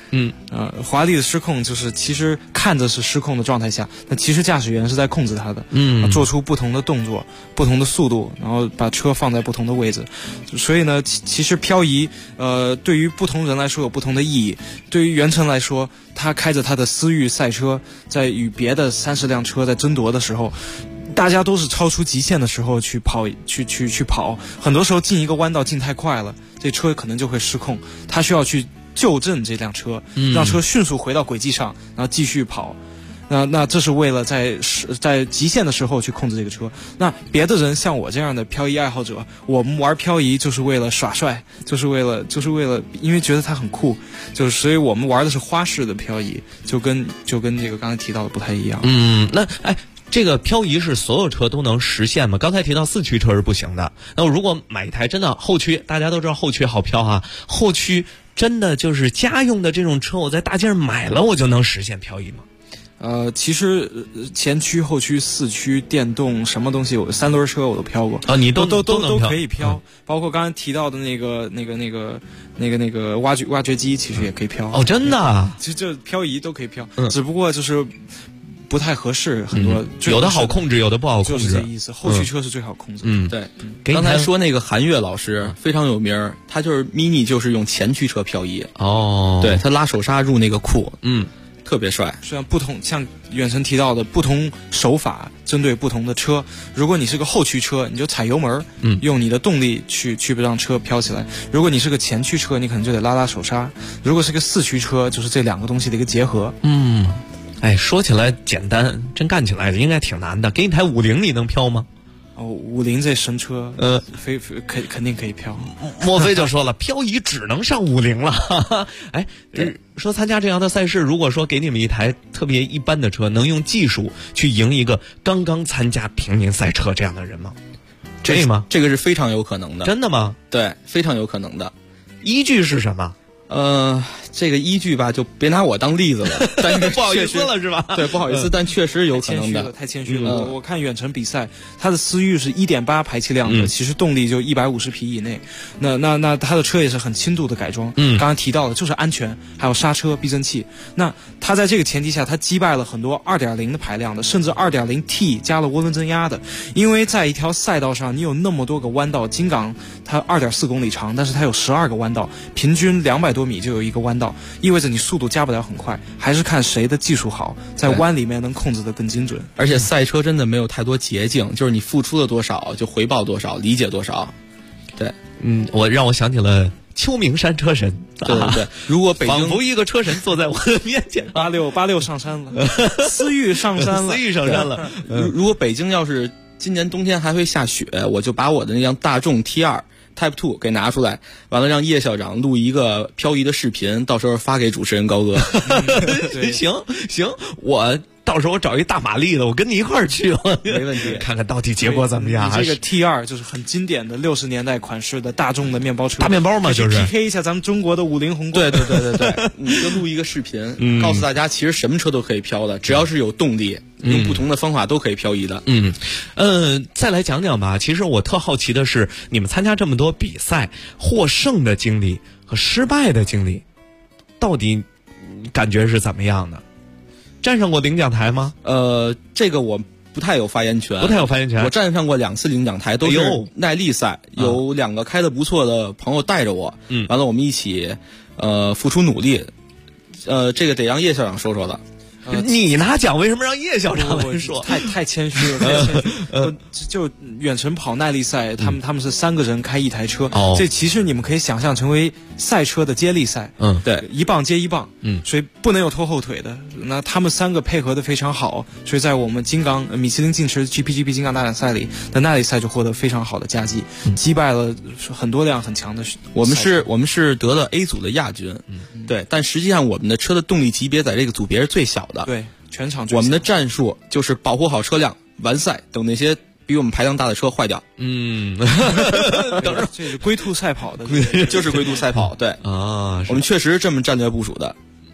华丽的失控就是其实看着是失控的状态下，那其实驾驶员是在控制它的，做出不同的动作、不同的速度，然后把车放在不同的位置。所以呢，其实漂移，对于不同人来说有不同的意义。对于袁晨来说，他开着他的思域赛车，在与别的30辆车在争夺的时候。大家都是超出极限的时候去跑，很多时候进一个弯道进太快了，这车可能就会失控，他需要去纠正这辆车，让车迅速回到轨迹上，然后继续跑。那这是为了在极限的时候去控制这个车。那别的人像我这样的漂移爱好者，我们玩漂移就是为了耍帅，就是为了，因为觉得它很酷，所以我们玩的是花式的漂移，就跟这个刚才提到的不太一样。 这个漂移是所有车都能实现吗？刚才提到4驱车是不行的。那如果买一台真的后驱，大家都知道后驱好漂啊，后驱真的就是家用的这种车，我在大街上买了，我就能实现漂移吗？ 其实前驱、后驱、4驱、电动什么东西，我3轮车我都漂过啊，你都可以漂，包括刚才提到的那个挖掘机，其实也可以漂。 哦，真的啊？ 其实这漂移都可以漂，只不过就是不太合适，很多有的好控制，有的不好控制， 就是这意思。后驱车是最好控制。 对。刚才说那个韩越老师非常有名，他就是 mini 就是用前驱车漂移。对，他拉手刹入那个库，特别帅。 虽然不同，像远程提到的不同手法针对不同的车。如果你是个后驱车，你就踩油门，用你的动力去让车飘起来。如果你是个前驱车，你可能就得拉手刹。如果是个4驱车，就是这2个东西的一个结合。 说起来简单，真干起来应该挺难的。给你台50，你能飘吗 ？50这神车，肯定可以飘。 莫非就说了，漂移只能上50了？说参加这样的赛事，如果说给你们一台特别一般的车，能用技术去赢一个刚刚参加平民赛车这样的人吗？这个是非常有可能的。 真的吗？ 对，非常有可能的。 依据是什么？ 这个依据吧，就别拿我当例子了。但是不好意思了是吧？ 对，不好意思，但确实有可能的。 太谦虚了。我看远程比赛，它的思域是 1.8 排气量的，其实动力就150匹以内。那它的车也是很轻度的改装。刚刚提到的就是安全，还有刹车、避震器。那它在这个前提下，它击败了很多 2.0 的排量的，甚至 2.0T 加了涡轮增压的。因为在一条赛道上，你有那么多个弯道，金港它2.4公里长，但是它有12个弯道，平均200多米就有一个弯道，意味着你速度加不了很快，还是看谁的技术好，在弯里面能控制得更精准。 而且赛车真的没有太多捷径，就是你付出了多少就回报多少，理解多少。对， 让我想起了秋名山车神。 对，如果北京仿佛一个车神坐在我的面前 ，86上山了，思域上山了， 如果北京要是今年冬天还会下雪，我就把我的那辆大众 T2 Type 2给拿出来，完了让叶校长录一个漂移的视频，到时候发给主持人高哥。 行，我到时候找一大马力的，我跟你一块儿去， 没问题。 看看到底结果怎么样。 这个 T2 就是很经典的60年代款式的大众的面包车， 大面包嘛，就是 PK 一下咱们中国的50宏光。 对，你就录一个视频，告诉大家其实什么车都可以飘的，只要是有动力。用不同的方法都可以漂移的。 再来讲讲吧。其实我特好奇的是，你们参加这么多比赛，获胜的经历和失败的经历，到底感觉是怎么样的？站上过领奖台吗？ 这个我不太有发言权。我站上过2次领奖台，都是耐力赛，有2个开得不错的朋友带着我，完了我们一起付出努力。这个得让叶校长说说了。 你拿奖为什么让叶校长来说？ 太谦虚了，就远程跑耐力赛，他们是3个人开一台车，这其实你们可以想象成为赛车的接力赛， 对， 一棒接一棒，所以不能有拖后腿的。那他们3个配合的非常好，所以在我们米其林竞驰 GPGP 金港大奖赛里的耐力赛就获得非常好的佳绩，击败了很多辆很强的。 我们是得了 A 组的亚军，对，但实际上我们的车的动力级别在这个组别是最小的。 对，全场我们的战术就是保护好车辆，完赛，等那些比我们排量大的车坏掉。 等着，这是龟兔赛跑的， 就是龟兔赛跑。对啊， 我们确实是这么战略部署的。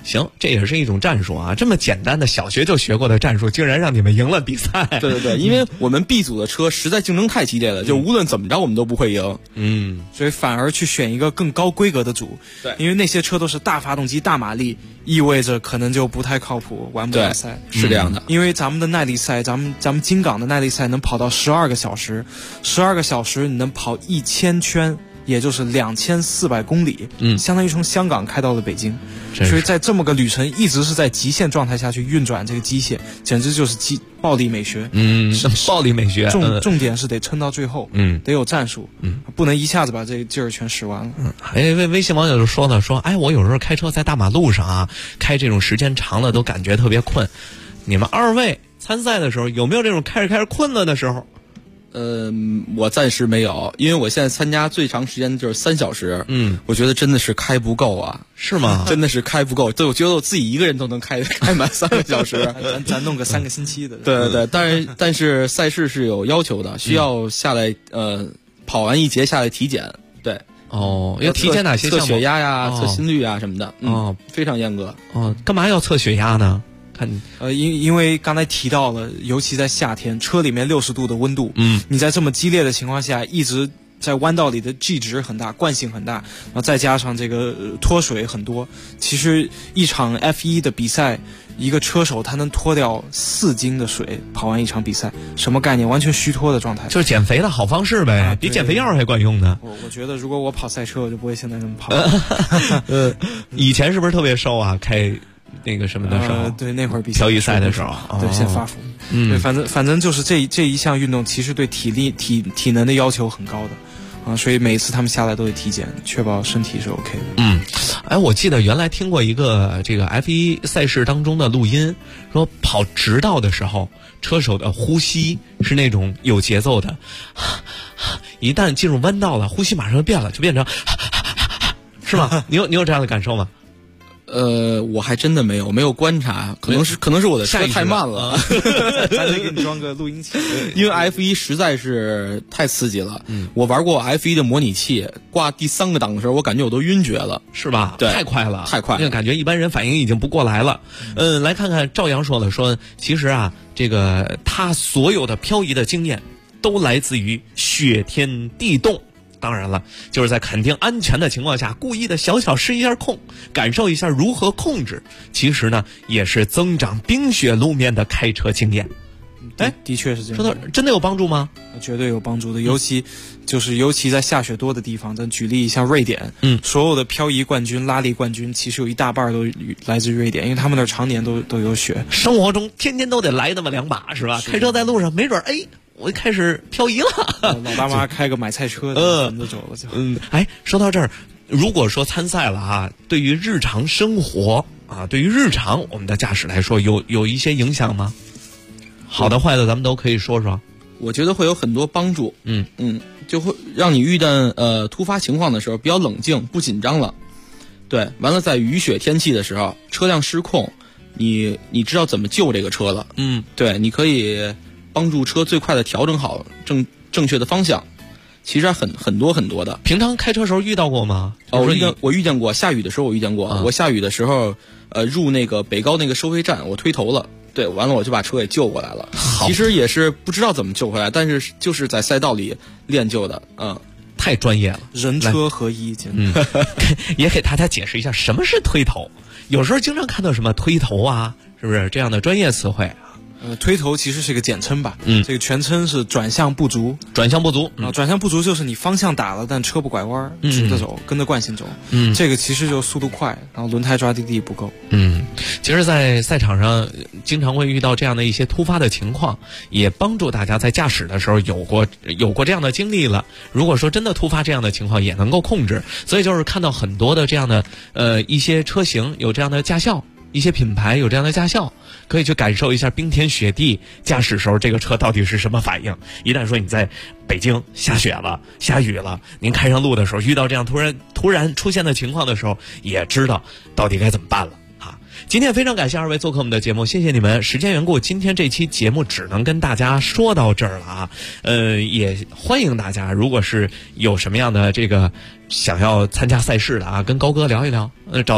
行，这也是一种战术啊！这么简单的小学就学过的战术，竟然让你们赢了比赛。 对对对，因为我们 B 组的车实在竞争太激烈了，就无论怎么着我们都不会赢。 所以反而去选一个更高规格的组。 对， 因为那些车都是大发动机、大马力，意味着可能就不太靠谱，玩不了赛。 是这样的。 因为咱们的耐力赛，咱们京港的耐力赛能跑到12个小时，12个小时你能跑1000圈。也就是2400公里，相当于从香港开到了北京，所以在这么个旅程一直是在极限状态下去运转这个机械，简直就是暴力美学。 暴力美学。 重点是得撑到最后，得有战术，不能一下子把这个劲儿全使完了。 微信网友就说呢，哎，我有时候开车在大马路上啊，开这种时间长了都感觉特别困。你们二位参赛的时候有没有这种开着困了的时候？ 我暂时没有，因为我现在参加最长时间就是3小时。我觉得真的是开不够啊。 是吗？ 真的是开不够，对，我觉得我自己一个人都能开满3个小时。 咱弄个3个星期的。 对对对，但是赛事是有要求的，需要下来跑完一节下来体检。对。 要体检哪些项目？ 测血压呀，测心率啊什么的。非常严格。 干嘛要测血压呢？ 因为刚才提到了，尤其在夏天，车里面60度的温度，你在这么激烈的情况下，一直在弯道里的 G 值很大，惯性很大，然后再加上这个脱水很多，其实一场 F1 的比赛，一个车手他能脱掉4斤的水，跑完一场比赛，什么概念？完全虚脱的状态， 就是减肥的好方式呗，比减肥药还管用呢。 我觉得如果我跑赛车，我就不会现在这么跑。 以前是不是特别瘦啊？开那个什么的时候， 对，那会儿比漂移赛的时候， 对，先发福。对，反正就是这一项运动，其实对体能的要求很高的，所以每一次他们下来都得体检，确保身体是 OK 的。我记得原来听过一个这个 F1 赛事当中的录音，说跑直道的时候，车手的呼吸是那种有节奏的，一旦进入弯道了，呼吸马上就变了，就变成，是吗？你有这样的感受吗？ 我还真的没有观察，可能是我的车太慢了。 咱得给你装个录音器， 因为 F1 实在是太刺激了。我玩过 F1 的模拟器，挂第3个档的时候，我感觉我都晕厥了， 是吧？ 对， 太快了， 那个感觉一般人反应已经不过来了。来看看赵阳说其实啊，这个他所有的漂移的经验都来自于雪天地冻。当然了，就是在肯定安全的情况下，故意的小失一下控，感受一下如何控制。其实呢，也是增长冰雪路面的开车经验。 的确是这样。 说到真的有帮助吗？ 绝对有帮助的，尤其在下雪多的地方。咱举例像瑞典，所有的漂移冠军、拉力冠军，其实有一大半都来自瑞典，因为他们那儿常年都有雪。 生活中天天都得来那么2把，是吧？开车在路上，没准我开始漂移了。 老大妈开个买菜车就走了就。 说到这儿，如果说参赛了啊，对于日常生活啊，对于日常我们的驾驶来说，有一些影响吗？好的坏的咱们都可以说说。 我觉得会有很多帮助。就会让你遇到突发情况的时候比较冷静，不紧张了。对，完了在雨雪天气的时候，车辆失控，你知道怎么救这个车了。对，你可以帮助车最快的调整好正确的方向。其实还很多的。 平常开车时候遇到过吗？ 我遇见过，下雨的时候我遇见过。我下雨的时候入那个北高那个收费站，我推头了。对，完了我就把车给救过来了。其实也是不知道怎么救回来，但是就是在赛道里练就的。 太专业了， 人车合一。 也给大家解释一下什么是推头。有时候经常看到什么推头啊，是不是这样的专业词汇？ 推头其实是一个简称吧，这个全称是转向不足。 转向不足， 转向不足就是你方向打了，但车不拐弯，直着走，跟着惯性走。这个其实就速度快，然后轮胎抓地力不够。 其实，在赛场上经常会遇到这样的一些突发的情况，也帮助大家在驾驶的时候有过这样的经历了。如果说真的突发这样的情况，也能够控制。所以就是看到很多的这样的一些车型有这样的驾校。一些品牌有这样的驾校，可以去感受一下冰天雪地驾驶时候这个车到底是什么反应。一旦说你在北京下雪了、下雨了，您开上路的时候遇到这样突然出现的情况的时候，也知道到底该怎么办了。今天非常感谢2位做客我们的节目，谢谢你们。时间缘故，今天这期节目只能跟大家说到这儿了啊。也欢迎大家，如果是有什么样的这个想要参加赛事的啊，跟高哥聊一聊，找